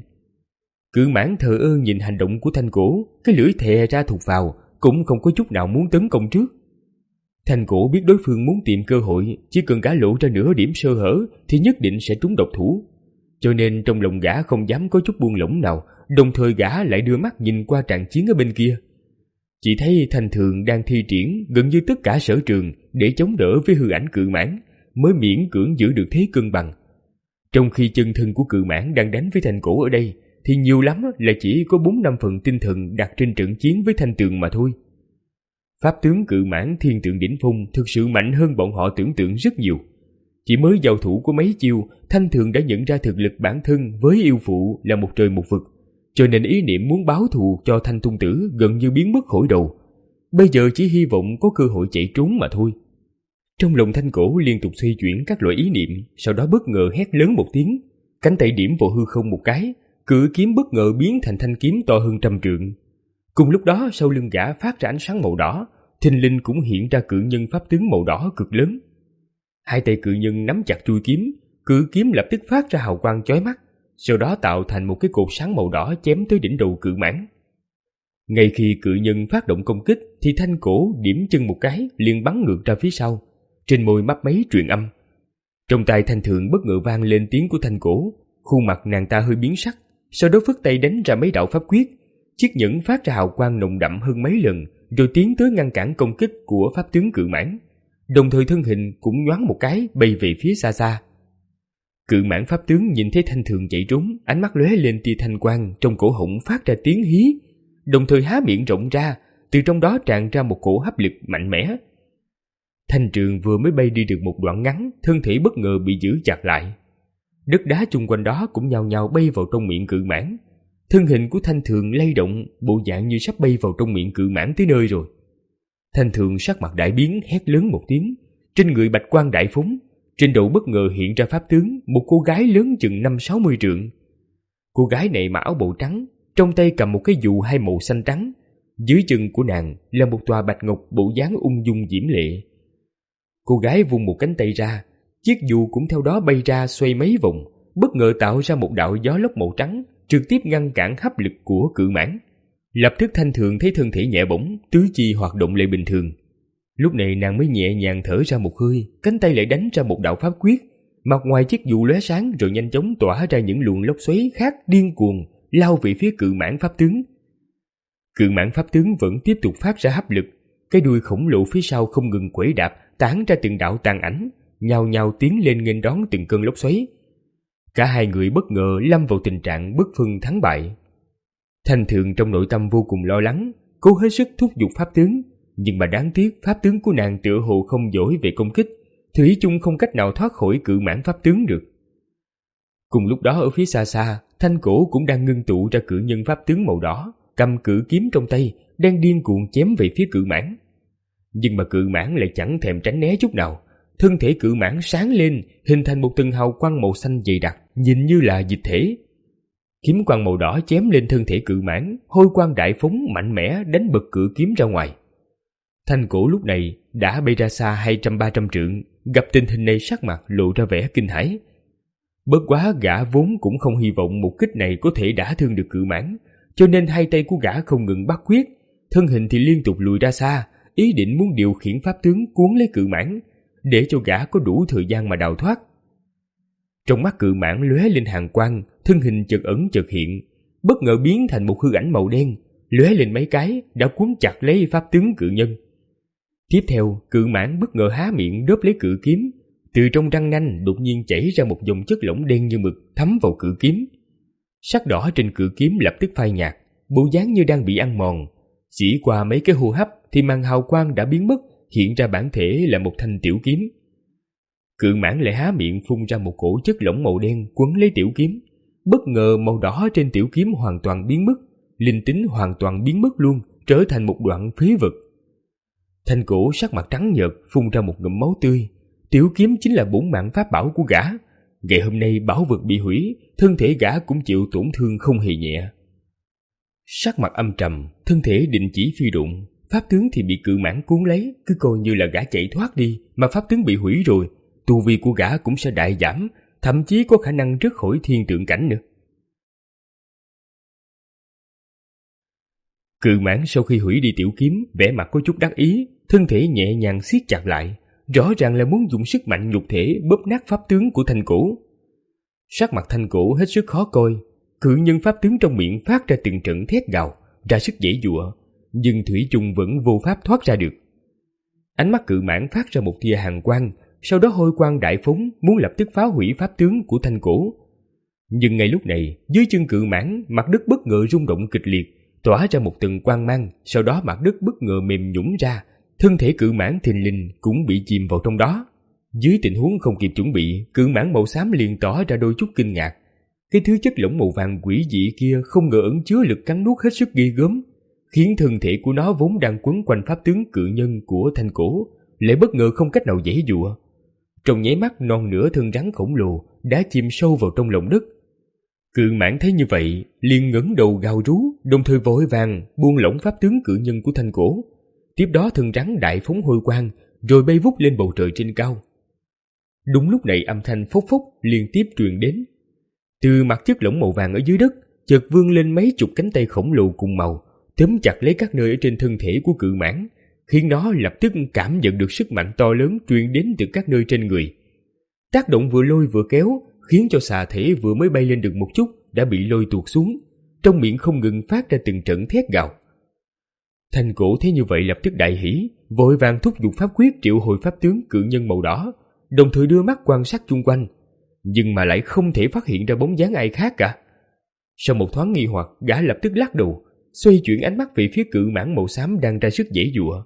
Cự mãng thờ ơ nhìn hành động của Thanh Cổ, cái lưỡi thè ra thụt vào, cũng không có chút nào muốn tấn công trước. Thanh Cổ biết đối phương muốn tìm cơ hội, chỉ cần gã lộ ra nửa điểm sơ hở thì nhất định sẽ trúng độc thủ, cho nên trong lòng gã không dám có chút buông lỏng nào, đồng thời gã lại đưa mắt nhìn qua trận chiến ở bên kia. Chỉ thấy Thanh Thường đang thi triển gần như tất cả sở trường để chống đỡ với hư ảnh cự mãng, mới miễn cưỡng giữ được thế cân bằng. Trong khi chân thân của cự mãng đang đánh với Thanh Cổ ở đây, thì nhiều lắm là chỉ có bốn năm phần tinh thần đặt trên trận chiến với Thanh Tường mà thôi. Pháp tướng cự mãng thiên tượng đỉnh phong thực sự mạnh hơn bọn họ tưởng tượng rất nhiều. Chỉ mới giao thủ của mấy chiêu, Thanh Thường đã nhận ra thực lực bản thân với yêu phụ là một trời một vực, cho nên ý niệm muốn báo thù cho Thanh Tung Tử gần như biến mất khỏi đầu. Bây giờ chỉ hy vọng có cơ hội chạy trốn mà thôi. Trong lòng Thanh Cổ liên tục xoay chuyển các loại ý niệm, sau đó bất ngờ hét lớn một tiếng, cánh tay điểm vào hư không một cái, cự kiếm bất ngờ biến thành thanh kiếm to hơn trăm trượng. Cùng lúc đó sau lưng gã phát ra ánh sáng màu đỏ, thình lình cũng hiện ra cự nhân pháp tướng màu đỏ cực lớn. Hai tay cự nhân nắm chặt chuôi kiếm, cự kiếm lập tức phát ra hào quang chói mắt, sau đó tạo thành một cái cột sáng màu đỏ chém tới đỉnh đầu cự mãng. Ngay khi cự nhân phát động công kích thì Thanh Cổ điểm chân một cái liền bắn ngược ra phía sau, trên môi mấp máy truyền âm. Trong tai Thanh Thường bất ngờ vang lên tiếng của Thanh Cổ, khuôn mặt nàng ta hơi biến sắc, sau đó phất tay đánh ra mấy đạo pháp quyết, chiếc nhẫn phát ra hào quang nồng đậm hơn mấy lần, rồi tiến tới ngăn cản công kích của pháp tướng cự mãng, đồng thời thân hình cũng nhoáng một cái bay về phía xa xa. Cự mãng pháp tướng nhìn thấy Thanh Thường chạy trốn, ánh mắt lóe lên tia thanh quang, trong cổ họng phát ra tiếng hí, đồng thời há miệng rộng ra, từ trong đó tràn ra một cổ hấp lực mạnh mẽ. Thanh Trường vừa mới bay đi được một đoạn ngắn, thân thể bất ngờ bị giữ chặt lại. Đất đá chung quanh đó cũng nhao nhao bay vào trong miệng cự mãng. Thân hình của Thanh Thường lay động, bộ dạng như sắp bay vào trong miệng cự mãng tới nơi rồi. Thanh Thường sắc mặt đại biến, hét lớn một tiếng, trên người bạch quang đại phóng, trên đầu bất ngờ hiện ra pháp tướng một cô gái lớn chừng năm sáu mươi trượng. Cô gái này mặc áo bào trắng, trong tay cầm một cái dù hai màu xanh trắng, dưới chân của nàng là một tòa bạch ngọc bộ dáng ung dung diễm lệ. Cô gái vung một cánh tay ra, chiếc dù cũng theo đó bay ra xoay mấy vòng, bất ngờ tạo ra một đạo gió lốc màu trắng, trực tiếp ngăn cản hấp lực của cự mãng. Lập tức Thanh Thường thấy thân thể nhẹ bổng, tứ chi hoạt động lại bình thường. Lúc này nàng mới nhẹ nhàng thở ra một hơi, cánh tay lại đánh ra một đạo pháp quyết, mặt ngoài chiếc dù lóe sáng rồi nhanh chóng tỏa ra những luồng lốc xoáy khác điên cuồng lao về phía cự mãng pháp tướng. Cự mãng pháp tướng vẫn tiếp tục phát ra hấp lực, cái đuôi khổng lồ phía sau không ngừng quẩy đạp, tản ra từng đạo tàn ảnh, nhao nhao tiến lên nghênh đón từng cơn lốc xoáy. Cả hai người bất ngờ lâm vào tình trạng bất phân thắng bại. Thanh Thường trong nội tâm vô cùng lo lắng, cố hết sức thúc giục pháp tướng, nhưng mà đáng tiếc pháp tướng của nàng tựa hồ không giỏi về công kích, thủy chung không cách nào thoát khỏi cự mãng pháp tướng được. Cùng lúc đó ở phía xa xa, Thanh Cổ cũng đang ngưng tụ ra cự nhân pháp tướng màu đỏ, cầm cự kiếm trong tay, đang điên cuồng chém về phía cự mãng. Nhưng mà cự mãng lại chẳng thèm tránh né chút nào, thân thể cự mãng sáng lên, hình thành một tầng hào quang màu xanh dày đặc, nhìn như là dịch thể. Kiếm quang màu đỏ chém lên thân thể cự mãng, hôi quang đại phóng mạnh mẽ đánh bật cự kiếm ra ngoài. Thanh Cổ lúc này đã bay ra xa hai trăm ba trăm trượng, gặp tình hình này sắc mặt lộ ra vẻ kinh hãi. Bất quá gã vốn cũng không hy vọng một kích này có thể đả thương được cự mãng, cho nên hai tay của gã không ngừng bắt quyết, thân hình thì liên tục lùi ra xa, ý định muốn điều khiển pháp tướng cuốn lấy cự mãng, để cho gã có đủ thời gian mà đào thoát. Trong mắt cự mãng lóe lên hàn quang, thân hình chợt ẩn chợt hiện, bất ngờ biến thành một hư ảnh màu đen, lóe lên mấy cái đã cuốn chặt lấy pháp tướng cự nhân. Tiếp theo, cự mãng bất ngờ há miệng đớp lấy cự kiếm, từ trong răng nanh đột nhiên chảy ra một dòng chất lỏng đen như mực thấm vào cự kiếm. Sắc đỏ trên cự kiếm lập tức phai nhạt, bộ dáng như đang bị ăn mòn. Chỉ qua mấy cái hô hấp thì màn hào quang đã biến mất, hiện ra bản thể là một thanh tiểu kiếm. Cự mãng lại há miệng phun ra một cổ chất lỏng màu đen quấn lấy tiểu kiếm. Bất ngờ màu đỏ trên tiểu kiếm hoàn toàn biến mất, linh tính hoàn toàn biến mất luôn, trở thành một đoạn phế vật. Thanh cổ sắc mặt trắng nhợt phun ra một ngụm máu tươi. Tiểu kiếm chính là bổn mạng pháp bảo của gã. Ngày hôm nay bảo vật bị hủy, thân thể gã cũng chịu tổn thương không hề nhẹ. Sắc mặt âm trầm, thân thể định chỉ phi độn, pháp tướng thì bị cự mãng cuốn lấy, cứ coi như là gã chạy thoát đi, mà pháp tướng bị hủy rồi, tu vi của gã cũng sẽ đại giảm, thậm chí có khả năng rớt khỏi thiên tượng cảnh nữa. Cự mãng sau khi hủy đi tiểu kiếm, vẻ mặt có chút đắc ý, thân thể nhẹ nhàng siết chặt lại, rõ ràng là muốn dùng sức mạnh nhục thể bóp nát pháp tướng của thanh cổ. Sắc mặt thanh cổ hết sức khó coi, cự nhân pháp tướng trong miệng phát ra từng trận thét gào, ra sức giãy giụa, nhưng thủy chung vẫn vô pháp thoát ra được. Ánh mắt cự mãng phát ra một tia hàn quang, sau đó hôi quang đại phóng muốn lập tức phá hủy pháp tướng của thanh cổ. Nhưng ngay lúc này, dưới chân cự mãng, mặt đất bất ngờ rung động kịch liệt, tỏa ra một tầng quang mang, sau đó mặt đất bất ngờ mềm nhũn ra, thân thể cự mãng thình lình cũng bị chìm vào trong đó. Dưới tình huống không kịp chuẩn bị, cự mãng màu xám liền tỏ ra đôi chút kinh ngạc. Cái thứ chất lỏng màu vàng quỷ dị kia không ngờ ẩn chứa lực cắn nuốt hết sức ghê gớm, khiến thân thể của nó vốn đang quấn quanh pháp tướng cự nhân của thanh cổ lại bất ngờ không cách nào giãy giụa. Trong nháy mắt, non nửa thân rắn khổng lồ đã chìm sâu vào trong lòng đất. Cự mãng thấy như vậy, liền ngẩng đầu gào rú, đồng thời vội vàng buông lỏng pháp tướng cự nhân của thanh cổ. Tiếp đó thân rắn đại phóng hôi quang, rồi bay vút lên bầu trời trên cao. Đúng lúc này âm thanh phốc phốc liên tiếp truyền đến. Từ mặt chất lỏng màu vàng ở dưới đất, chợt vươn lên mấy chục cánh tay khổng lồ cùng màu, tóm chặt lấy các nơi ở trên thân thể của cự mãng, khiến nó lập tức cảm nhận được sức mạnh to lớn truyền đến từ các nơi trên người. Tác động vừa lôi vừa kéo, khiến cho xà thể vừa mới bay lên được một chút đã bị lôi tuột xuống, trong miệng không ngừng phát ra từng trận thét gào. Thanh cổ thấy như vậy lập tức đại hỉ, vội vàng thúc giục pháp quyết triệu hồi pháp tướng cự nhân màu đỏ, đồng thời đưa mắt quan sát chung quanh, nhưng mà lại không thể phát hiện ra bóng dáng ai khác cả. Sau một thoáng nghi hoặc, gã lập tức lắc đầu, xoay chuyển ánh mắt về phía cự mãng màu xám đang ra sức giãy giụa.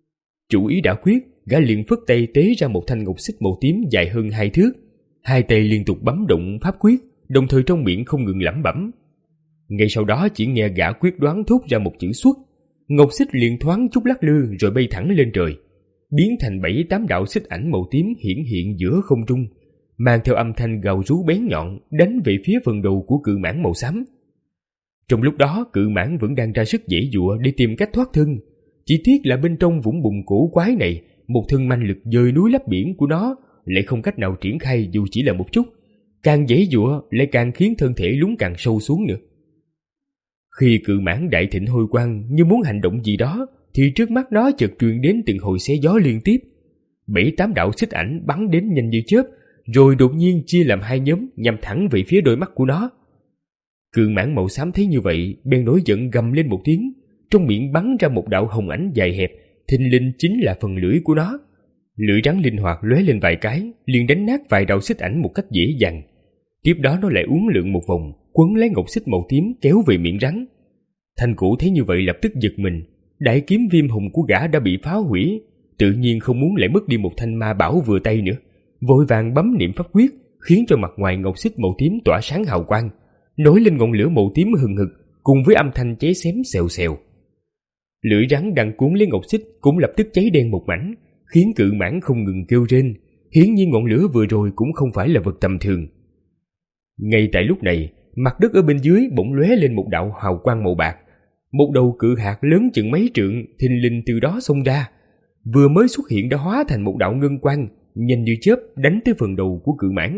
Chủ ý đã quyết, gã liền phất tay tế ra một thanh ngọc xích màu tím dài hơn hai thước, hai tay liên tục bấm động pháp quyết, đồng thời trong miệng không ngừng lẩm bẩm. Ngay sau đó chỉ nghe gã quyết đoán thốt ra một chữ xuất, ngọc xích liền thoáng chút lắc lư rồi bay thẳng lên trời, biến thành bảy tám đạo xích ảnh màu tím hiển hiện giữa không trung, mang theo âm thanh gào rú bén nhọn đánh về phía phần đầu của cự mãng màu xám. Trong lúc đó, cự mãng vẫn đang ra sức giãy giụa để tìm cách thoát thân, chỉ tiếc là bên trong vũng bùn cổ quái này, một thân manh lực dời núi lấp biển của nó lại không cách nào triển khai dù chỉ là một chút, càng giãy giụa lại càng khiến thân thể lún càng sâu xuống nữa. Khi cự mãng đại thịnh hôi quang như muốn hành động gì đó, thì trước mắt nó chợt truyền đến từng hồi xé gió liên tiếp. Bảy tám đạo xích ảnh bắn đến nhanh như chớp, rồi đột nhiên chia làm hai nhóm nhằm thẳng về phía đôi mắt của nó. Cự mãng màu xám thấy như vậy, bèn nổi giận gầm lên một tiếng, trong miệng bắn ra một đạo hồng ảnh dài hẹp, thình lình chính là phần lưỡi của nó. Lưỡi rắn linh hoạt lóe lên vài cái, liền đánh nát vài đạo xích ảnh một cách dễ dàng. Tiếp đó nó lại uốn lượn một vòng, quấn lấy ngọc xích màu tím kéo về miệng rắn. Thanh cổ thấy như vậy lập tức giật mình, đại kiếm viêm hùng của gã đã bị phá hủy, tự nhiên không muốn lại mất đi một thanh ma bảo vừa tay nữa, vội vàng bấm niệm pháp quyết, khiến cho mặt ngoài ngọc xích màu tím tỏa sáng hào quang, nổi lên ngọn lửa màu tím hừng hực, cùng với âm thanh cháy xém xèo xèo. Lưỡi rắn đang cuốn lấy ngọc xích cũng lập tức cháy đen một mảnh, khiến cự mãng không ngừng kêu rên. Hiển nhiên ngọn lửa vừa rồi cũng không phải là vật tầm thường. Ngay tại lúc này, mặt đất ở bên dưới bỗng lóe lên một đạo hào quang màu bạc, một đầu cự hạt lớn chừng mấy trượng thình lình từ đó xông ra, vừa mới xuất hiện đã hóa thành một đạo ngân quang nhanh như chớp đánh tới phần đầu của cự mãng.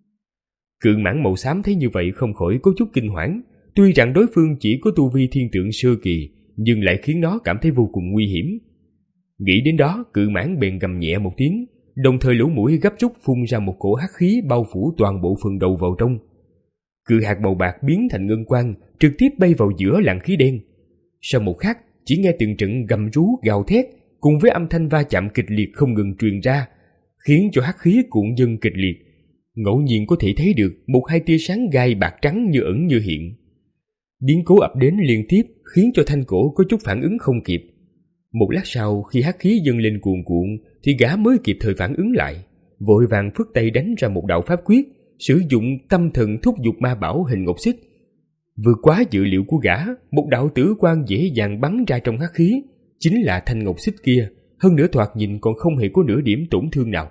Cự mãng màu xám thấy như vậy không khỏi có chút kinh hoảng, tuy rằng đối phương chỉ có tu vi thiên tượng sơ kỳ, nhưng lại khiến nó cảm thấy vô cùng nguy hiểm. Nghĩ đến đó, cự mãng bèn gầm nhẹ một tiếng, đồng thời lỗ mũi gấp rút phun ra một cổ hắc khí bao phủ toàn bộ phần đầu vào trong. Cự hạt màu bạc biến thành ngân quang, trực tiếp bay vào giữa làn khí đen. Sau một khắc, chỉ nghe từng trận gầm rú gào thét cùng với âm thanh va chạm kịch liệt không ngừng truyền ra, khiến cho hắc khí cuộn dâng kịch liệt. Ngẫu nhiên có thể thấy được một hai tia sáng gai bạc trắng như ẩn như hiện. Biến cố ập đến liên tiếp khiến cho Thanh Cổ có chút phản ứng không kịp. Một lát sau, khi hắc khí dâng lên cuồn cuộn thì gã mới kịp thời phản ứng lại, vội vàng phất tay đánh ra một đạo pháp quyết, sử dụng tâm thần thúc giục ma bảo hình ngọc xích. Vượt quá dự liệu của gã, một đạo tử quang dễ dàng bắn ra trong hắc khí, chính là thanh ngọc xích kia, hơn nữa thoạt nhìn còn không hề có nửa điểm tổn thương nào.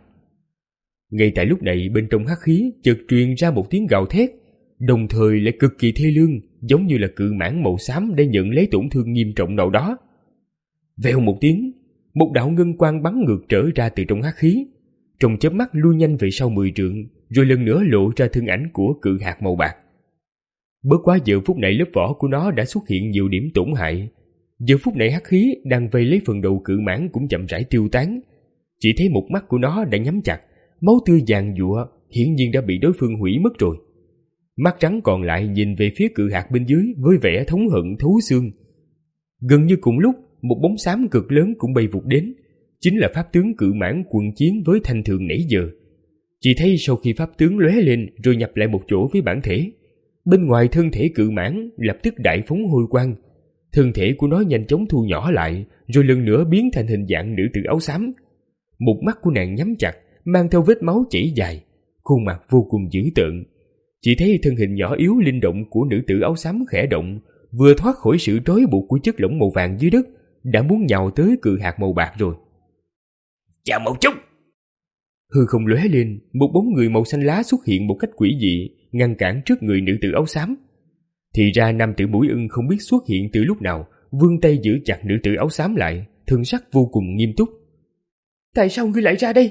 Ngay tại lúc này, bên trong hắc khí chợt truyền ra một tiếng gào thét, đồng thời lại cực kỳ thê lương, giống như là cự mãng màu xám đã nhận lấy tổn thương nghiêm trọng nào đó. Vèo một tiếng, một đạo ngân quang bắn ngược trở ra từ trong hắc khí, trong chớp mắt lui nhanh về sau mười trượng, rồi lần nữa lộ ra thân ảnh của cự hạt màu bạc. Bất quá giờ phút này lớp vỏ của nó đã xuất hiện nhiều điểm tổn hại. Giờ phút này hắc khí đang vây lấy phần đầu cự mãng cũng chậm rãi tiêu tán. Chỉ thấy một mắt của nó đã nhắm chặt, máu tươi giàn giụa, hiển nhiên đã bị đối phương hủy mất rồi. Mắt trắng còn lại nhìn về phía cự hạt bên dưới với vẻ thống hận thấu xương. Gần như cùng lúc, một bóng xám cực lớn cũng bay vụt đến, chính là pháp tướng cự mãng quần chiến với thanh thường nãy giờ. Chỉ thấy sau khi pháp tướng lóe lên rồi nhập lại một chỗ với bản thể, bên ngoài thân thể cự mãng lập tức đại phóng hôi quang. Thân thể của nó nhanh chóng thu nhỏ lại, rồi lần nữa biến thành hình dạng nữ tử áo xám. Một mắt của nàng nhắm chặt, mang theo vết máu chảy dài, khuôn mặt vô cùng dữ tợn. Chỉ thấy thân hình nhỏ yếu linh động của nữ tử áo xám khẽ động, vừa thoát khỏi sự trói buộc của chất lỏng màu vàng dưới đất, đã muốn nhào tới cự hạt màu bạc rồi. Chờ một chút! Hư không lóe lên, một bóng người màu xanh lá xuất hiện một cách quỷ dị, ngăn cản trước người nữ tử áo xám. Thì ra nam tử mũi ưng không biết xuất hiện từ lúc nào, vươn tay giữ chặt nữ tử áo xám lại, thần sắc vô cùng nghiêm túc. Tại sao ngươi lại ra đây?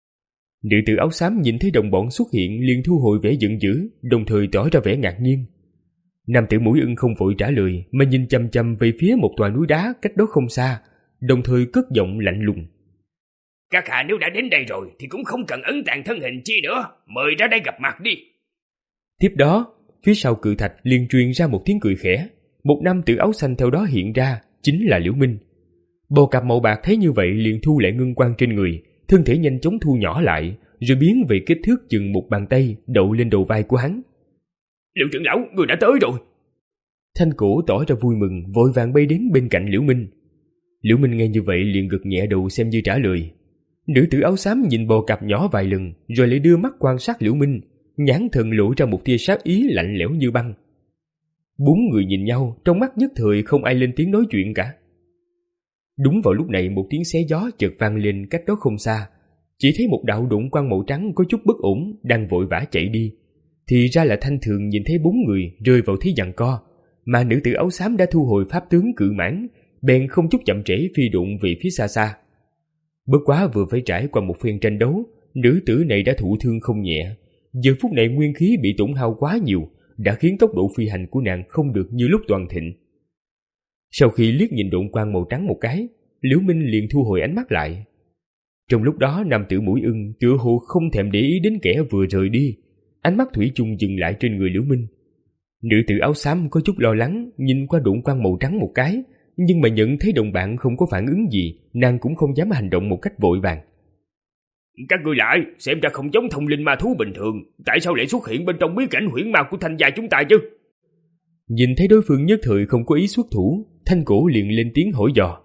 Nữ tử áo xám nhìn thấy đồng bọn xuất hiện liền thu hồi vẻ giận dữ, đồng thời tỏ ra vẻ ngạc nhiên. Nam tử mũi ưng không vội trả lời, mà nhìn chăm chăm về phía một tòa núi đá cách đó không xa, đồng thời cất giọng lạnh lùng. Các hạ nếu đã đến đây rồi thì cũng không cần ấn tàng thân hình chi nữa, mời ra đây gặp mặt đi. Tiếp đó, phía sau cự thạch liền truyền ra một tiếng cười khẽ, một nam tử áo xanh theo đó hiện ra, chính là Liễu Minh. Bò cạp màu bạc thấy như vậy liền thu lại ngân quang trên người, thân thể nhanh chóng thu nhỏ lại, rồi biến về kích thước chừng một bàn tay đậu lên đầu vai của hắn. Liễu trưởng lão, người đã tới rồi. Thanh Cổ tỏ ra vui mừng, vội vàng bay đến bên cạnh Liễu Minh. Liễu Minh nghe như vậy liền gật nhẹ đầu xem như trả lời. Nữ tử áo xám nhìn bò cạp nhỏ vài lần, rồi lại đưa mắt quan sát Liễu Minh, nhãn thần lộ ra một tia sát ý lạnh lẽo như băng. Bốn người nhìn nhau, trong mắt nhất thời không ai lên tiếng nói chuyện cả. Đúng vào lúc này một tiếng xé gió chợt vang lên cách đó không xa, chỉ thấy một đạo đụng quang màu trắng có chút bất ổn đang vội vã chạy đi. Thì ra là Thanh Thường nhìn thấy bốn người rơi vào thế giằng co, mà nữ tử áo xám đã thu hồi pháp tướng cự mãng, bèn không chút chậm trễ phi đụng về phía xa xa. Bất quá vừa phải trải qua một phen tranh đấu, nữ tử này đã thụ thương không nhẹ. Giờ phút này nguyên khí bị tổn hao quá nhiều, đã khiến tốc độ phi hành của nàng không được như lúc toàn thịnh. Sau khi liếc nhìn độn quang màu trắng một cái, Liễu Minh liền thu hồi ánh mắt lại. Trong lúc đó nam tử mũi ưng tựa hồ không thèm để ý đến kẻ vừa rời đi, ánh mắt thủy chung dừng lại trên người Liễu Minh. Nữ tử áo xám có chút lo lắng nhìn qua độn quang màu trắng một cái, nhưng mà nhận thấy đồng bạn không có phản ứng gì, nàng cũng không dám hành động một cách vội vàng. Các ngươi lại, xem ra không giống thông linh ma thú bình thường, tại sao lại xuất hiện bên trong bí cảnh huyễn ma của Thanh gia chúng ta chứ? Nhìn thấy đối phương nhất thời không có ý xuất thủ, Thanh Cổ liền lên tiếng hỏi dò.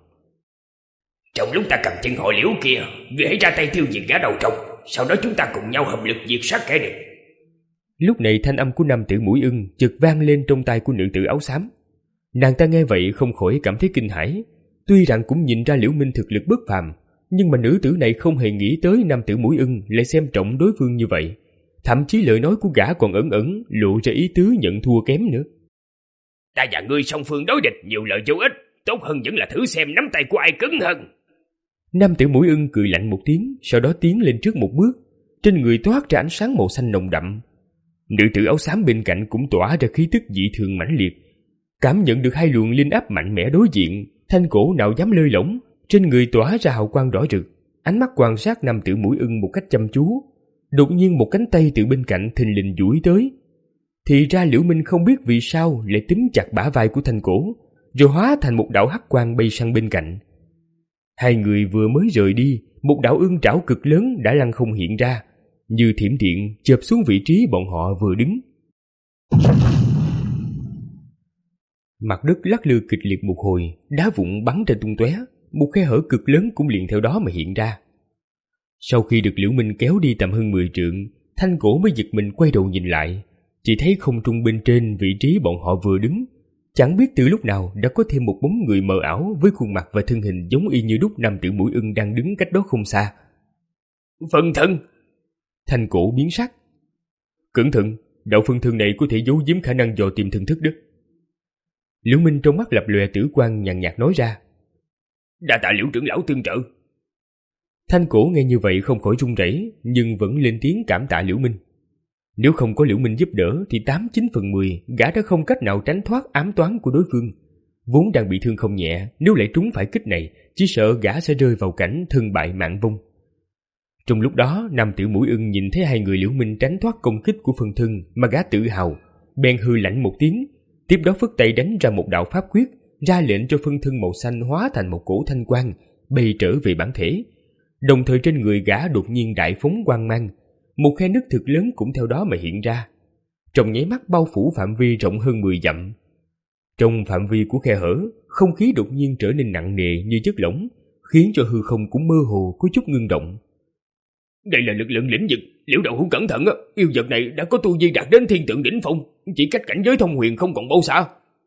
Trong lúc ta cầm chân hội Liễu kia, ngươi hãy ra tay tiêu diệt gã đầu trọc, sau đó chúng ta cùng nhau hợp lực diệt sát kẻ địch. Lúc này thanh âm của nam tử mũi ưng chợt vang lên trong tai của nữ tử áo xám. Nàng ta nghe vậy không khỏi cảm thấy kinh hãi. Tuy rằng cũng nhìn ra Liễu Minh thực lực bất phàm, nhưng mà nữ tử này không hề nghĩ tới nam tử mũi ưng lại xem trọng đối phương như vậy. Thậm chí lời nói của gã còn ẩn ẩn lộ ra ý tứ nhận thua kém nữa. Ta và ngươi song phương đối địch nhiều lời vô ích, tốt hơn vẫn là thử xem nắm tay của ai cứng hơn. Nam tử mũi ưng cười lạnh một tiếng, sau đó tiến lên trước một bước, trên người toát ra ánh sáng màu xanh nồng đậm. Nữ tử áo xám bên cạnh cũng tỏa ra khí tức dị thường mãnh liệt. Cảm nhận được hai luồng linh áp mạnh mẽ đối diện, Thanh Cổ nào dám lơi lỏng, trên người tỏa ra hào quang đỏ rực. ánh mắt quan sát nam tử mũi ưng một cách chăm chú. Đột nhiên một cánh tay từ bên cạnh thình lình duỗi tới. Thì ra Liễu Minh không biết vì sao lại túm chặt bả vai của Thanh Cổ, rồi hóa thành một đạo hắc quang bay sang bên cạnh. Hai người vừa mới rời đi, một đạo ưng trảo cực lớn đã lăng không hiện ra, như thiểm điện chộp xuống vị trí bọn họ vừa đứng. Mặt đất lắc lư kịch liệt một hồi, đá vụn bắn ra tung tóe, một khe hở cực lớn cũng liền theo đó mà hiện ra. Sau khi được Liễu Minh kéo đi tầm hơn mười trượng, Thanh Cổ mới giật mình quay đầu nhìn lại, chỉ thấy không trung bên trên vị trí bọn họ vừa đứng, chẳng biết từ lúc nào đã có thêm một bóng người mờ ảo với khuôn mặt và thân hình giống y như đúc nam tử mũi ưng đang đứng cách đó không xa. Phân thân! Thanh Cổ biến sắc. Cẩn thận, đạo phân thân này có thể giấu giếm khả năng dò tìm thần thức đó. Liễu Minh trong mắt lập lòe tử quang nhàn nhạt nói ra. Đa tạ Liễu trưởng lão tương trợ. Thanh Cổ nghe như vậy không khỏi run rẩy, nhưng vẫn lên tiếng cảm tạ Liễu Minh. Nếu không có Liễu Minh giúp đỡ thì tám chín phần mười gã đã không cách nào tránh thoát ám toán của đối phương. Vốn đang bị thương không nhẹ, nếu lại trúng phải kích này, chỉ sợ gã sẽ rơi vào cảnh thân bại mạng vong. Trong lúc đó, nam tử mũi ưng nhìn thấy hai người Liễu Minh tránh thoát công kích của phân thân mà gã tự hào, bèn hư lạnh một tiếng, tiếp đó phất tay đánh ra một đạo pháp quyết, ra lệnh cho phân thân màu xanh hóa thành một cổ thanh quang bay trở về bản thể. Đồng thời trên người gã đột nhiên đại phóng quang mang, một khe nứt thực lớn cũng theo đó mà hiện ra, trong nháy mắt bao phủ phạm vi rộng hơn mười dặm. Trong phạm vi của khe hở, không khí đột nhiên trở nên nặng nề như chất lỏng, khiến cho hư không cũng mơ hồ có chút ngưng động. Đây là lực lượng lĩnh vực, Liễu đạo hữu cẩn thận, yêu vật này đã có tu vi đạt đến thiên tượng đỉnh phong, chỉ cách cảnh giới thông huyền không còn bao xa.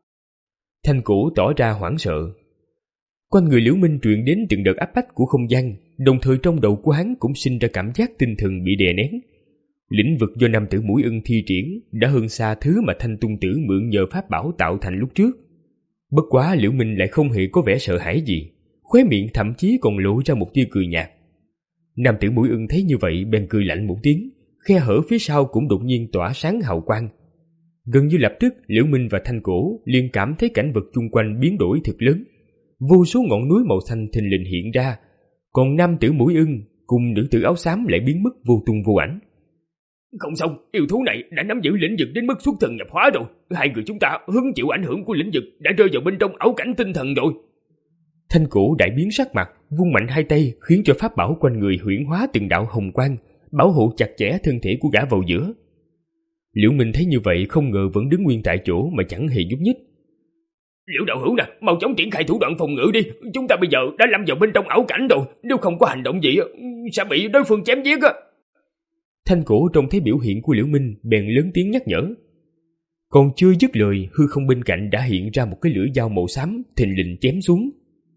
Thanh Cổ tỏ ra hoảng sợ. Quanh người Liễu Minh truyền đến từng đợt áp bách của không gian, đồng thời trong đầu của hắn cũng sinh ra cảm giác tinh thần bị đè nén. Lĩnh vực do nam tử mũi ưng thi triển đã hơn xa thứ mà Thanh Tung Tử mượn nhờ pháp bảo tạo thành lúc trước. Bất quá Liễu Minh lại không hề có vẻ sợ hãi gì, khóe miệng thậm chí còn lộ ra một tia cười nhạt. Nam tử mũi ưng thấy như vậy bèn cười lạnh một tiếng, khe hở phía sau cũng đột nhiên tỏa sáng hào quang. Gần như lập tức Liễu Minh và Thanh Cổ liền cảm thấy cảnh vật chung quanh biến đổi thật lớn. Vô số ngọn núi màu xanh thình lình hiện ra, còn nam tử mũi ưng cùng nữ tử áo xám lại biến mất vô tung vô ảnh. Không xong, yêu thú này đã nắm giữ lĩnh vực đến mức xuất thần nhập hóa rồi. Hai người chúng ta hứng chịu ảnh hưởng của lĩnh vực đã rơi vào bên trong ảo cảnh tinh thần rồi. Thanh Cổ đại biến sắc mặt, vung mạnh hai tay khiến cho pháp bảo quanh người huyễn hóa từng đạo hồng quang, bảo hộ chặt chẽ thân thể của gã vào giữa. Liễu Minh thấy như vậy không ngờ vẫn đứng nguyên tại chỗ mà chẳng hề nhúc nhích. Liễu đạo hữu nè, mau chóng triển khai thủ đoạn phòng ngự đi, chúng ta bây giờ đã lâm vào bên trong ảo cảnh rồi, nếu không có hành động gì sẽ bị đối phương chém giết á. Thanh Cổ trông thấy biểu hiện của Liễu Minh bèn lớn tiếng nhắc nhở. Còn chưa dứt lời, hư không bên cạnh đã hiện ra một cái lưỡi dao màu xám thình lình chém xuống.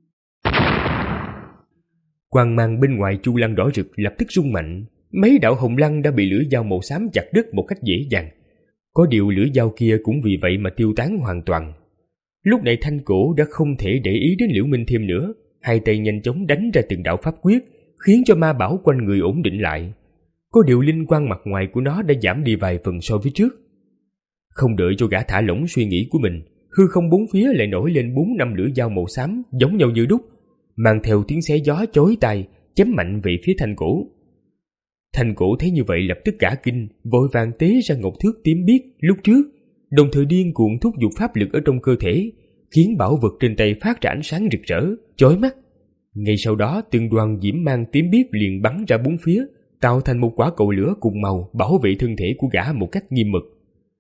Quang mang bên ngoài chu lăng đỏ rực lập tức rung mạnh, mấy đạo hồng lăng đã bị lưỡi dao màu xám chặt đứt một cách dễ dàng. Có điều lưỡi dao kia cũng vì vậy mà tiêu tán hoàn toàn. Lúc này Thanh Cổ đã không thể để ý đến Liễu Minh thêm nữa, hai tay nhanh chóng đánh ra từng đạo pháp quyết, khiến cho ma bảo quanh người ổn định lại. Có điều linh quang mặt ngoài của nó đã giảm đi vài phần so với trước. Không đợi cho gã thả lỏng suy nghĩ của mình, hư không bốn phía lại nổi lên bốn năm lưỡi dao màu xám giống nhau như đúc, mang theo tiếng xé gió chói tai chém mạnh về phía Thanh Cổ. Thanh Cổ thấy như vậy lập tức cả kinh, vội vàng tế ra ngọc thước tím biếc lúc trước, đồng thời điên cuồng thúc giục pháp lực ở trong cơ thể, khiến bảo vật trên tay phát ra ánh sáng rực rỡ, chói mắt. Ngay sau đó từng đoàn diễm mang tím biếc liền bắn ra bốn phía, tạo thành một quả cầu lửa cùng màu bảo vệ thân thể của gã một cách nghiêm mật.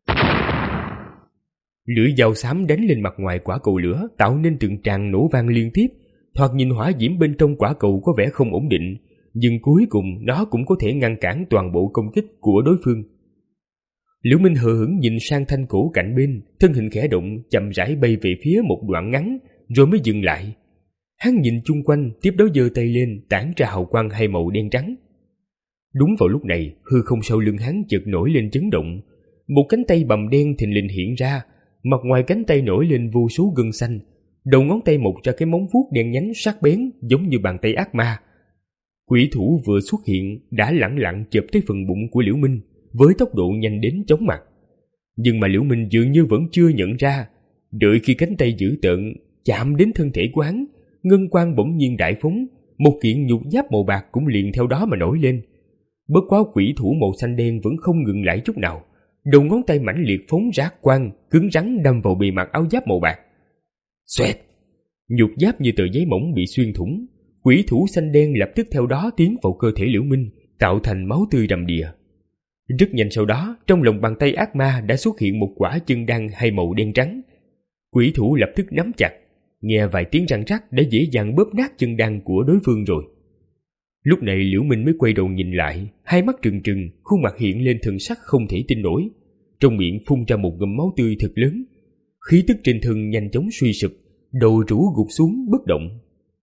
Lưỡi dao xám đánh lên mặt ngoài quả cầu lửa, tạo nên từng tràng nổ vang liên tiếp. Thoạt nhìn hỏa diễm bên trong quả cầu có vẻ không ổn định, nhưng cuối cùng nó cũng có thể ngăn cản toàn bộ công kích của đối phương. Liễu Minh hờ hững nhìn sang Thanh Cổ cạnh bên, thân hình khẽ động, chậm rãi bay về phía một đoạn ngắn, rồi mới dừng lại. Hắn nhìn chung quanh, tiếp đó giơ tay lên, tản ra hào quang hai màu đen trắng. Đúng vào lúc này, hư không sau lưng hắn chợt nổi lên chấn động, một cánh tay bầm đen thình lình hiện ra, mặt ngoài cánh tay nổi lên vô số gân xanh, đầu ngón tay mọc ra cái móng vuốt đen nhánh sắc bén giống như bàn tay ác ma. Quỷ thủ vừa xuất hiện đã lẳng lặng chộp tới phần bụng của Liễu Minh với tốc độ nhanh đến chóng mặt. Nhưng mà Liễu Minh dường như vẫn chưa nhận ra, đợi khi cánh tay dữ tợn chạm đến thân thể của hắn, ngân quang bỗng nhiên đại phóng, một kiện nhục giáp màu bạc cũng liền theo đó mà nổi lên. Bất quá quỷ thủ màu xanh đen vẫn không ngừng lại chút nào, đầu ngón tay mãnh liệt phóng ra hắc quang, cứng rắn đâm vào bề mặt áo giáp màu bạc. Xoẹt! Nhục giáp như tờ giấy mỏng bị xuyên thủng, quỷ thủ xanh đen lập tức theo đó tiến vào cơ thể Liễu Minh, tạo thành máu tươi đầm đìa. Rất nhanh sau đó, trong lòng bàn tay ác ma đã xuất hiện một quả chân đan hai màu đen trắng. Quỷ thủ lập tức nắm chặt, nghe vài tiếng răng rắc đã dễ dàng bóp nát chân đan của đối phương rồi. Lúc này Liễu Minh mới quay đầu nhìn lại, hai mắt trừng trừng, khuôn mặt hiện lên thần sắc không thể tin nổi, trong miệng phun ra một ngụm máu tươi thật lớn. Khí tức trên thân nhanh chóng suy sụp, đầu rũ gục xuống bất động.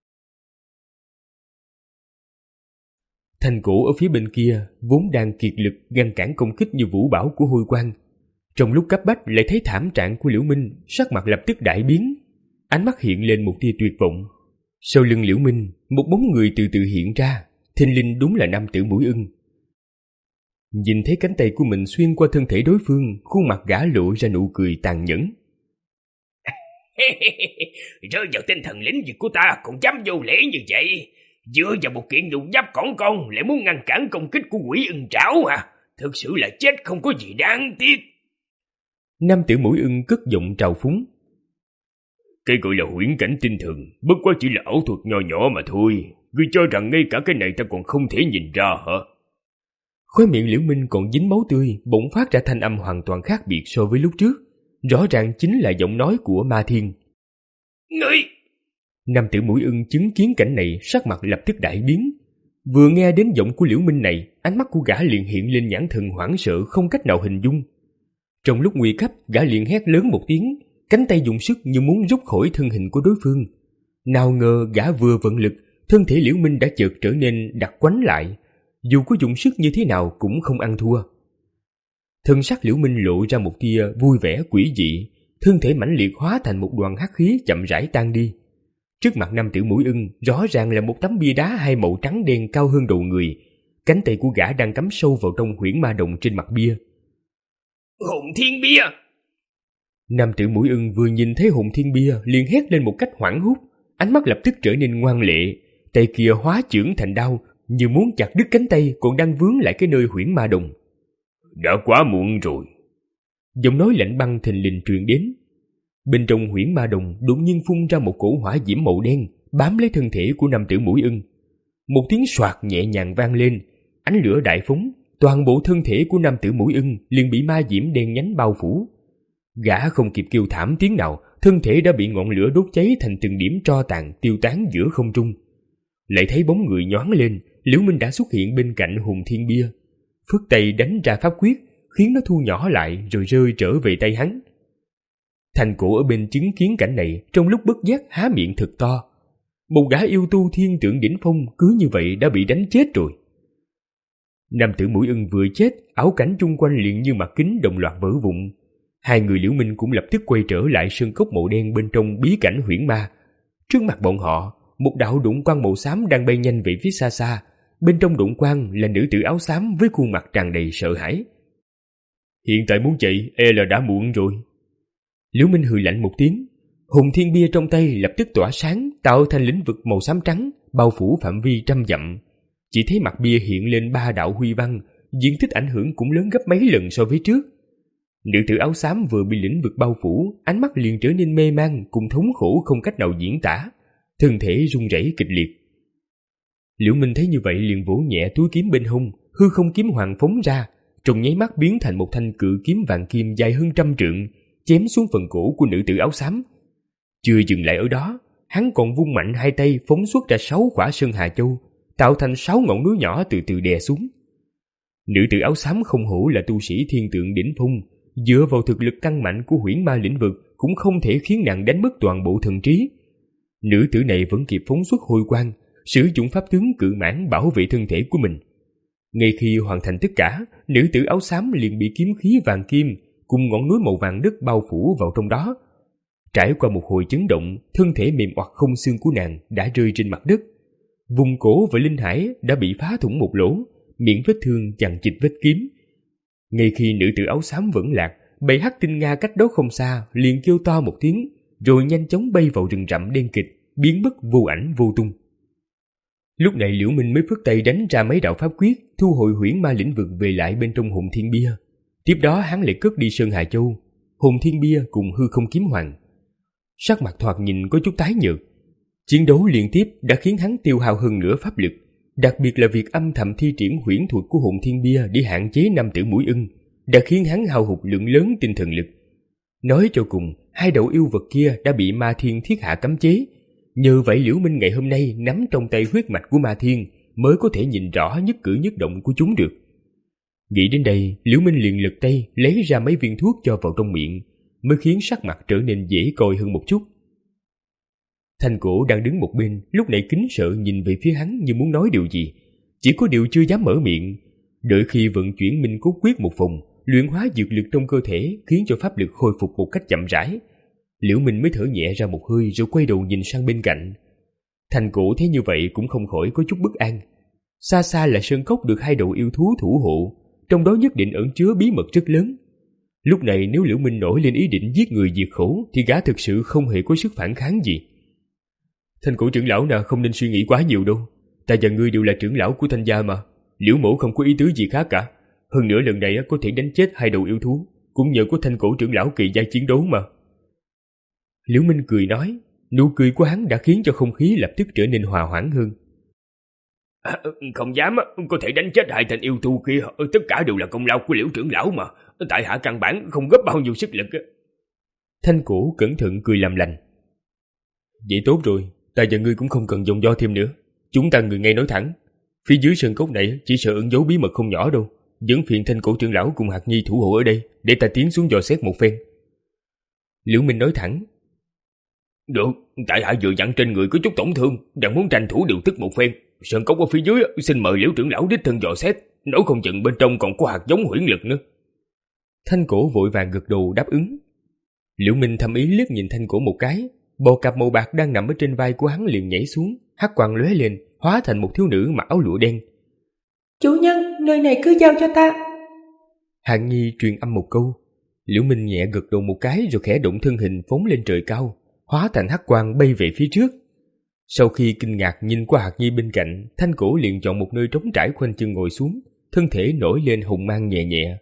Thanh cổ ở phía bên kia vốn đang kiệt lực ngăn cản công kích như vũ bão của hôi quang, trong lúc cấp bách lại thấy thảm trạng của Liễu Minh, sắc mặt lập tức đại biến, ánh mắt hiện lên một tia tuyệt vọng. Sau lưng Liễu Minh, một bóng người từ từ hiện ra, thình lình đúng là nam tử mũi ưng. Nhìn thấy cánh tay của mình xuyên qua thân thể đối phương, khuôn mặt gã lộ ra nụ cười tàn nhẫn. Rơi vào tên thần lính gì của ta còn dám vô lễ như vậy, dựa vào một kiện nhục giáp cỏn con lại muốn ngăn cản công kích của quỷ ưng trảo à? Thực sự là chết không có gì đáng tiếc. Nam tử mũi ưng cất giọng trào phúng. Cái gọi là huyễn cảnh tinh thần bất quá chỉ là ảo thuật nho nhỏ mà thôi, ngươi cho rằng ngay cả cái này ta còn không thể nhìn ra hả? Khóe miệng Liễu Minh còn dính máu tươi, bỗng phát ra thanh âm hoàn toàn khác biệt so với lúc trước, rõ ràng chính là giọng nói của Ma Thiên. Ngươi! Nam tử mũi ưng chứng kiến cảnh này, sắc mặt lập tức đại biến. Vừa nghe đến giọng của Liễu Minh này, ánh mắt của gã liền hiện lên nhãn thần hoảng sợ không cách nào hình dung. Trong lúc nguy cấp, gã liền hét lớn một tiếng, cánh tay dùng sức như muốn rút khỏi thân hình của đối phương. Nào ngờ gã vừa vận lực, thân thể Liễu Minh đã chợt trở nên đặc quánh lại, dù có dùng sức như thế nào cũng không ăn thua. Thân sắc Liễu Minh lộ ra một tia vui vẻ quỷ dị, thân thể mãnh liệt hóa thành một đoàn hắc khí chậm rãi tan đi. Trước mặt nam tử mũi ưng rõ ràng là một tấm bia đá hai màu trắng đen cao hơn đầu người, cánh tay của gã đang cắm sâu vào trong huyễn ma đồng trên mặt bia. Hồn thiên bia! Nam tử mũi ưng vừa nhìn thấy hồn thiên bia liền hét lên một cách hoảng hốt, ánh mắt lập tức trở nên ngoan lệ, tay kia hóa chưởng thành đao, như muốn chặt đứt cánh tay còn đang vướng lại cái nơi huyễn ma đồng. Đã quá muộn rồi. Giọng nói lạnh băng thình lình truyền đến. Bên trong huyễn ma đồng đột nhiên phun ra một cổ hỏa diễm màu đen bám lấy thân thể của nam tử mũi ưng. Một tiếng soạt nhẹ nhàng vang lên, ánh lửa đại phóng, toàn bộ thân thể của nam tử mũi ưng liền bị ma diễm đen nhánh bao phủ. Gã không kịp kêu thảm tiếng nào, thân thể đã bị ngọn lửa đốt cháy thành từng điểm tro tàn tiêu tán giữa không trung. Lại thấy bóng người nhoáng lên, Liễu Minh đã xuất hiện bên cạnh hồn thiên bia, phất tay đánh ra pháp quyết, khiến nó thu nhỏ lại rồi rơi trở về tay hắn. Thành cổ ở bên chứng kiến cảnh này, trong lúc bất giác há miệng thật to. Một gã yêu tu thiên tượng đỉnh phong cứ như vậy đã bị đánh chết rồi. Nam tử mũi ưng vừa chết, ảo cảnh chung quanh liền như mặt kính đồng loạt vỡ vụn. Hai người Liễu Minh cũng lập tức quay trở lại sơn cốc màu đen bên trong bí cảnh huyễn ma. Trước mặt bọn họ, một đạo đụng quang màu xám đang bay nhanh về phía xa xa. Bên trong đụng quang là nữ tử áo xám với khuôn mặt tràn đầy sợ hãi. Hiện tại muốn chạy, e là đã muộn rồi. Liễu Minh hừ lạnh một tiếng, hồn thiên bia trong tay lập tức tỏa sáng, tạo thành lĩnh vực màu xám trắng, bao phủ phạm vi trăm dặm. Chỉ thấy mặt bia hiện lên ba đạo huy văn, diện tích ảnh hưởng cũng lớn gấp mấy lần so với trước. Nữ tử áo xám vừa bị lĩnh vực bao phủ, ánh mắt liền trở nên mê man cùng thống khổ không cách nào diễn tả, thân thể run rẩy kịch liệt. Liễu Minh thấy như vậy liền vỗ nhẹ túi kiếm bên hông, hư không kiếm hoàng phóng ra, trong nháy mắt biến thành một thanh cự kiếm vàng kim dài hơn trăm trượng, chém xuống phần cổ của nữ tử áo xám. Chưa dừng lại ở đó, hắn còn vung mạnh hai tay phóng xuất ra sáu quả sơn hà châu, tạo thành sáu ngọn núi nhỏ từ từ đè xuống. Nữ tử áo xám không hổ là tu sĩ thiên tượng đỉnh phong, dựa vào thực lực tăng mạnh của huyễn ma lĩnh vực cũng không thể khiến nàng đánh mất toàn bộ thần trí. Nữ tử này vẫn kịp phóng xuất hồi quang, sử dụng pháp tướng cự mãn bảo vệ thân thể của mình. Ngay khi hoàn thành tất cả, nữ tử áo xám liền bị kiếm khí vàng kim cùng ngọn núi màu vàng đất bao phủ vào trong đó. Trải qua một hồi chấn động, thân thể mềm oặt không xương của nàng đã rơi trên mặt đất. Vùng cổ và linh hải đã bị phá thủng một lỗ, miệng vết thương chằng chịt vết kiếm. Ngay khi nữ tử áo xám vẫn lạc, bầy hắc tinh nga cách đó không xa liền kêu to một tiếng, rồi nhanh chóng bay vào rừng rậm đen kịt, biến mất vô ảnh vô tung. Lúc này Liễu Minh mới phất tay đánh ra mấy đạo pháp quyết, thu hồi huyễn ma lĩnh vực về lại bên trong hồn thiên bia. Tiếp đó hắn lại cất đi Sơn Hà Châu, hồn thiên bia cùng hư không kiếm hoàng. Sắc mặt thoạt nhìn có chút tái nhợt. Chiến đấu liên tiếp đã khiến hắn tiêu hao hơn nửa pháp lực, đặc biệt là việc âm thầm thi triển huyễn thuật của hồn thiên bia để hạn chế nam tử mũi ưng đã khiến hắn hao hụt lượng lớn tinh thần lực. Nói cho cùng, hai đầu yêu vật kia đã bị Ma Thiên thiết hạ cấm chế. Nhờ vậy Liễu Minh ngày hôm nay nắm trong tay huyết mạch của Ma Thiên mới có thể nhìn rõ nhất cử nhất động của chúng được. Nghĩ đến đây, Liễu Minh liền lật tay lấy ra mấy viên thuốc cho vào trong miệng, mới khiến sắc mặt trở nên dễ coi hơn một chút. Thanh Cổ đang đứng một bên, lúc này kính sợ nhìn về phía hắn như muốn nói điều gì, chỉ có điều chưa dám mở miệng. Đợi khi vận chuyển Minh Cốt Quyết một vòng, luyện hóa dược lực trong cơ thể khiến cho pháp lực khôi phục một cách chậm rãi, Liễu Minh mới thở nhẹ ra một hơi rồi quay đầu nhìn sang bên cạnh. Thanh Cổ thấy như vậy cũng không khỏi có chút bất an. Xa xa là sơn cốc được hai đầu yêu thú thủ hộ, trong đó nhất định ẩn chứa bí mật rất lớn. Lúc này nếu Liễu Minh nổi lên ý định giết người diệt khẩu thì gã thực sự không hề có sức phản kháng gì. Thanh Cổ trưởng lão nào không nên suy nghĩ quá nhiều đâu. Ta và ngươi đều là trưởng lão của Thanh gia mà. Liễu mổ không có ý tứ gì khác cả. Hơn nữa lần này có thể đánh chết hai đầu yêu thú cũng nhờ có Thanh Cổ trưởng lão kỳ giai chiến đấu mà. Liễu Minh cười nói, nụ cười của hắn đã khiến cho không khí lập tức trở nên hòa hoãn hơn. À, không dám, có thể đánh chết hai tên yêu thú kia, tất cả đều là công lao của Liễu trưởng lão mà. Tại hạ căn bản không góp bao nhiêu sức lực. Thanh Cổ cẩn thận cười làm lành. Vậy tốt rồi, ta và ngươi cũng không cần dòng do thêm nữa. Chúng ta người ngay nói thẳng, phía dưới sơn cốc này chỉ sợ ẩn giấu bí mật không nhỏ đâu. Dẫn phiền Thanh Cổ trưởng lão cùng Hạc Nhi thủ hộ ở đây để ta tiến xuống dò xét một phen. Liễu Minh nói thẳng. Được, tại hạ vừa dặn trên người có chút tổn thương, đang muốn tranh thủ điều tức một phen. Sơn cốc ở phía dưới xin mời Liễu trưởng lão đích thân dò xét, nói không chừng bên trong còn có hạt giống huyễn lực nữa. Thanh Cổ vội vàng gật đầu đáp ứng. Liễu Minh thầm ý liếc nhìn Thanh Cổ một cái, bò cạp màu bạc đang nằm ở trên vai của hắn liền nhảy xuống, hắc quang lóe lên, hóa thành một thiếu nữ mặc áo lụa đen. Chủ nhân, nơi này cứ giao cho ta. Hạc Nhi truyền âm một câu. Liễu Minh nhẹ gật đầu một cái rồi khẽ động thân hình phóng lên trời cao, hóa thành hắc quang bay về phía trước. Sau khi kinh ngạc nhìn qua Hạc Nhi bên cạnh, Thanh Cổ liền chọn một nơi trống trải khoanh chân ngồi xuống, thân thể nổi lên hồng mang nhẹ nhẹ.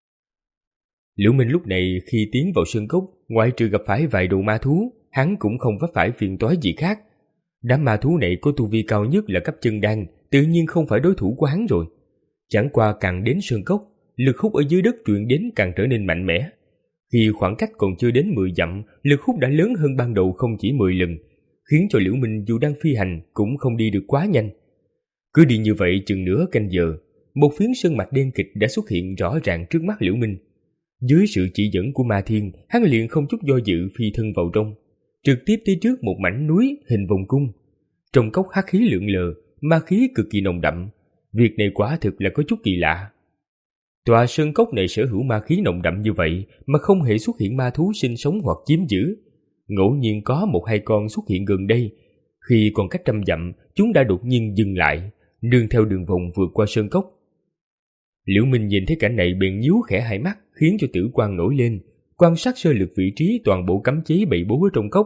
Liễu Minh lúc này khi tiến vào sơn cốc, ngoại trừ gặp phải vài đầu ma thú, hắn cũng không vấp phải phiền toái gì khác. Đám ma thú này có tu vi cao nhất là cấp chân đan, tự nhiên không phải đối thủ của hắn rồi. Chẳng qua càng đến sơn cốc, lực hút ở dưới đất truyền đến càng trở nên mạnh mẽ. Khi khoảng cách còn chưa đến mười dặm, lực hút đã lớn hơn ban đầu không chỉ mười lần, khiến cho Liễu Minh dù đang phi hành cũng không đi được quá nhanh. Cứ đi như vậy chừng nửa canh giờ, một phiến sơn mạch đen kịt đã xuất hiện rõ ràng trước mắt Liễu Minh. Dưới sự chỉ dẫn của Ma Thiên, hắn liền không chút do dự phi thân vào trong, trực tiếp tới trước một mảnh núi hình vòng cung. Trong cốc hắc khí lượn lờ, ma khí cực kỳ nồng đậm. Việc này quả thực là có chút kỳ lạ. Tòa sơn cốc này sở hữu ma khí nồng đậm như vậy mà không hề xuất hiện ma thú sinh sống hoặc chiếm giữ. Ngẫu nhiên có một hai con xuất hiện gần đây. Khi còn cách trăm dặm, chúng đã đột nhiên dừng lại, nương theo đường vòng vượt qua sơn cốc. Liễu Minh nhìn thấy cảnh này bèn nhíu khẽ hai mắt, khiến cho tử quang nổi lên, quan sát sơ lược vị trí toàn bộ cấm chế bày bố ở trong cốc.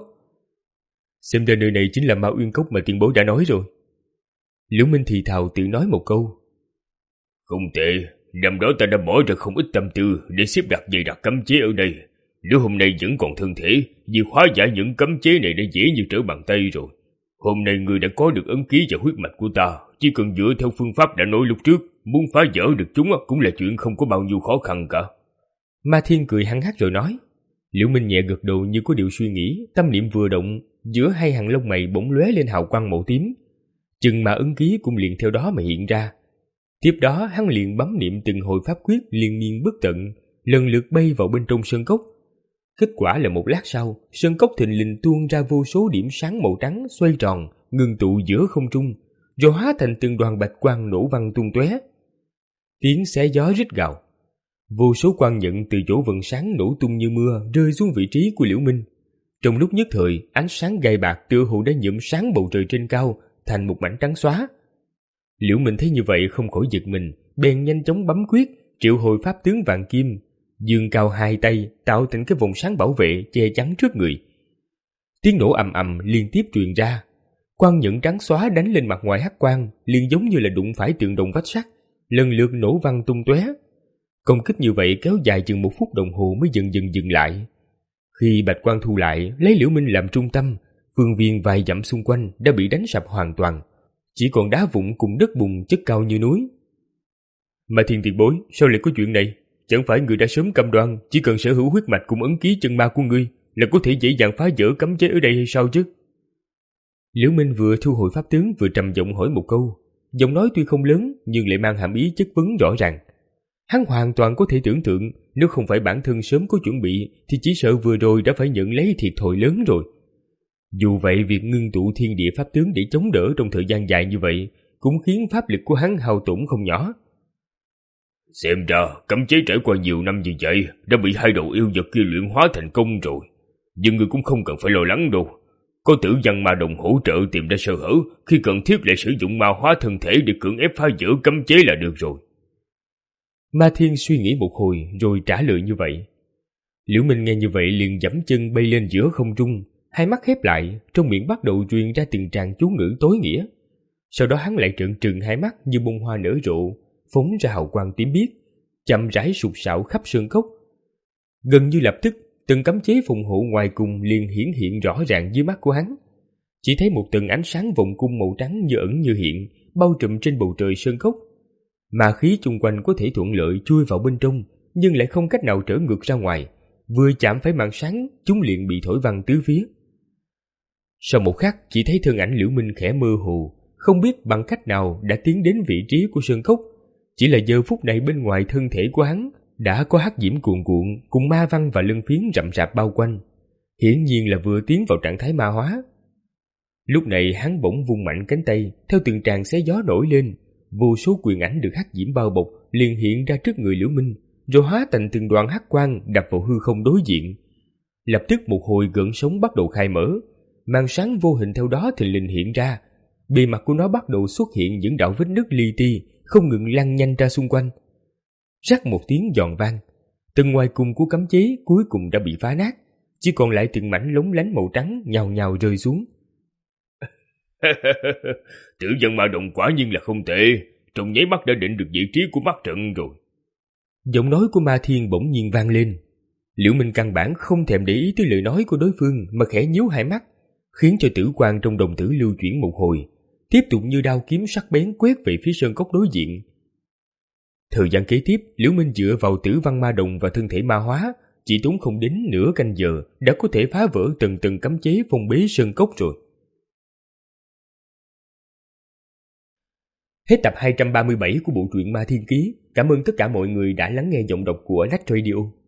Xem ra nơi này chính là Ma Uyên Cốc mà tiền bối đã nói rồi. Liễu Minh thì thào tự nói một câu. Không tệ, năm đó ta đã bỏ ra không ít tâm tư để xếp đặt dày đặc cấm chế ở đây. Nếu hôm nay vẫn còn thân thể, việc hóa giải những cấm chế này đã dễ như trở bàn tay rồi. Hôm nay người đã có được ấn ký và huyết mạch của ta, chỉ cần dựa theo phương pháp đã nói lúc trước, muốn phá vỡ được chúng cũng là chuyện không có bao nhiêu khó khăn cả. Ma Thiên cười hăng hắc rồi nói. Liễu Minh nhẹ gật đầu như có điều suy nghĩ, tâm niệm vừa động, giữa hai hàng lông mày bỗng lóe lên hào quang màu tím. Chừng mà ấn ký cũng liền theo đó mà hiện ra. Tiếp đó hắn liền bấm niệm từng hồi pháp quyết liên miên bất tận, lần lượt bay vào bên trong sơn cốc. Kết quả là một lát sau, sơn cốc thình lình tuôn ra vô số điểm sáng màu trắng xoay tròn, ngưng tụ giữa không trung, rồi hóa thành từng đoàn bạch quang nổ văng tung tóe. Tiếng xé gió rít gào. Vô số quang nhận từ chỗ vần sáng nổ tung như mưa rơi xuống vị trí của Liễu Minh. Trong lúc nhất thời, ánh sáng gai bạc tựa hồ đã nhuộm sáng bầu trời trên cao thành một mảnh trắng xóa. Liễu Minh thấy như vậy không khỏi giật mình, bèn nhanh chóng bấm quyết, triệu hồi pháp tướng vàng kim, giương cao hai tay tạo thành cái vòng sáng bảo vệ che chắn trước người. Tiếng nổ ầm ầm liên tiếp truyền ra, Quang nhận trắng xóa đánh lên mặt ngoài hắc quang, liền giống như là đụng phải tượng đồng vách sắt, lần lượt nổ văng tung tóe. Công kích như vậy kéo dài chừng một phút đồng hồ mới dần dần dừng lại. Khi bạch quang thu lại, lấy Liễu Minh làm trung tâm, phương viên vài dặm xung quanh đã bị đánh sập hoàn toàn, chỉ còn đá vụn cùng đất bùn chất cao như núi. Mà Thiên tiền bối, sao lại có chuyện này? Chẳng phải người đã sớm cam đoan chỉ cần sở hữu huyết mạch cùng ấn ký chân ma của ngươi là có thể dễ dàng phá vỡ cấm chế ở đây hay sao chứ? Liễu Minh vừa thu hồi pháp tướng vừa trầm giọng hỏi một câu, giọng nói tuy không lớn nhưng lại mang hàm ý chất vấn rõ ràng. Hắn hoàn toàn có thể tưởng tượng nếu không phải bản thân sớm có chuẩn bị thì chỉ sợ vừa rồi đã phải nhận lấy thiệt thòi lớn rồi. Dù vậy, việc ngưng tụ thiên địa pháp tướng để chống đỡ trong thời gian dài như vậy cũng khiến pháp lực của hắn hao tổn không nhỏ. Xem ra cấm chế trải qua nhiều năm như vậy đã bị hai đầu yêu vật kia luyện hóa thành công rồi. Nhưng người cũng không cần phải lo lắng đâu. Có Tử Văn Ma Đồng hỗ trợ tìm ra sơ hở, khi cần thiết lại sử dụng ma hóa thân thể để cưỡng ép phá vỡ cấm chế là được rồi. Ma Thiên suy nghĩ một hồi rồi trả lời như vậy. Liễu Minh nghe như vậy liền giẫm chân bay lên giữa không trung, hai mắt khép lại, trong miệng bắt đầu truyền ra từng tràng chú ngữ tối nghĩa. Sau đó hắn lại trợn trừng hai mắt như bông hoa nở rộ, phóng ra hào quang tím biếc, chậm rãi sụt sạo khắp sơn cốc. Gần như lập tức, từng cấm chế phòng hộ ngoài cùng liền hiển hiện rõ ràng dưới mắt của hắn. Chỉ thấy một tầng ánh sáng vòng cung màu trắng như ẩn như hiện, bao trùm trên bầu trời sơn cốc. Mà khí chung quanh có thể thuận lợi chui vào bên trong, nhưng lại không cách nào trở ngược ra ngoài. Vừa chạm phải màn sáng, chúng liền bị thổi văng tứ phía. Sau một khắc, chỉ thấy thân ảnh Liễu Minh khẽ mơ hồ, không biết bằng cách nào đã tiến đến vị trí của sơn cốc. Chỉ là giờ phút này bên ngoài thân thể của hắn đã có hắc diễm cuồn cuộn cùng ma văn và lân phiến rậm rạp bao quanh, hiển nhiên là vừa tiến vào trạng thái ma hóa. Lúc này hắn bỗng vung mạnh cánh tay, theo từng tràng xé gió nổi lên, vô số quyền ảnh được hắc diễm bao bọc liền hiện ra trước người Liễu Minh, rồi hóa thành từng đoàn hắc quang đập vào hư không đối diện. Lập tức một hồi gợn sóng bắt đầu khai mở, màn sáng vô hình theo đó thình lình hiện ra, bề mặt của nó bắt đầu xuất hiện những đạo vết nứt li ti, không ngừng lăn nhanh ra xung quanh. Rắc một tiếng giòn vang, từng ngoài cùng của cấm chế cuối cùng đã bị phá nát, chỉ còn lại từng mảnh lóng lánh màu trắng nhào nhào rơi xuống. Tử Văn Ma Đồng quả nhiên là không tệ, trong nháy mắt đã định được vị trí của mắt trận rồi. Giọng nói của Ma Thiên bỗng nhiên vang lên. Liễu Minh căn bản không thèm để ý tới lời nói của đối phương mà khẽ nhíu hai mắt, khiến cho tử quang trong đồng tử lưu chuyển một hồi, tiếp tục như đao kiếm sắc bén quét về phía sơn cốc đối diện. Thời gian kế tiếp, Liễu Minh dựa vào Tử Văn Ma Đồng và thân thể ma hóa, chỉ tốn không đến nửa canh giờ đã có thể phá vỡ từng từng cấm chế phong bế sơn cốc rồi. Hết tập hai trăm ba mươi bảy của bộ truyện Ma Thiên Ký. Cảm ơn tất cả mọi người đã lắng nghe giọng đọc của Lách Radio.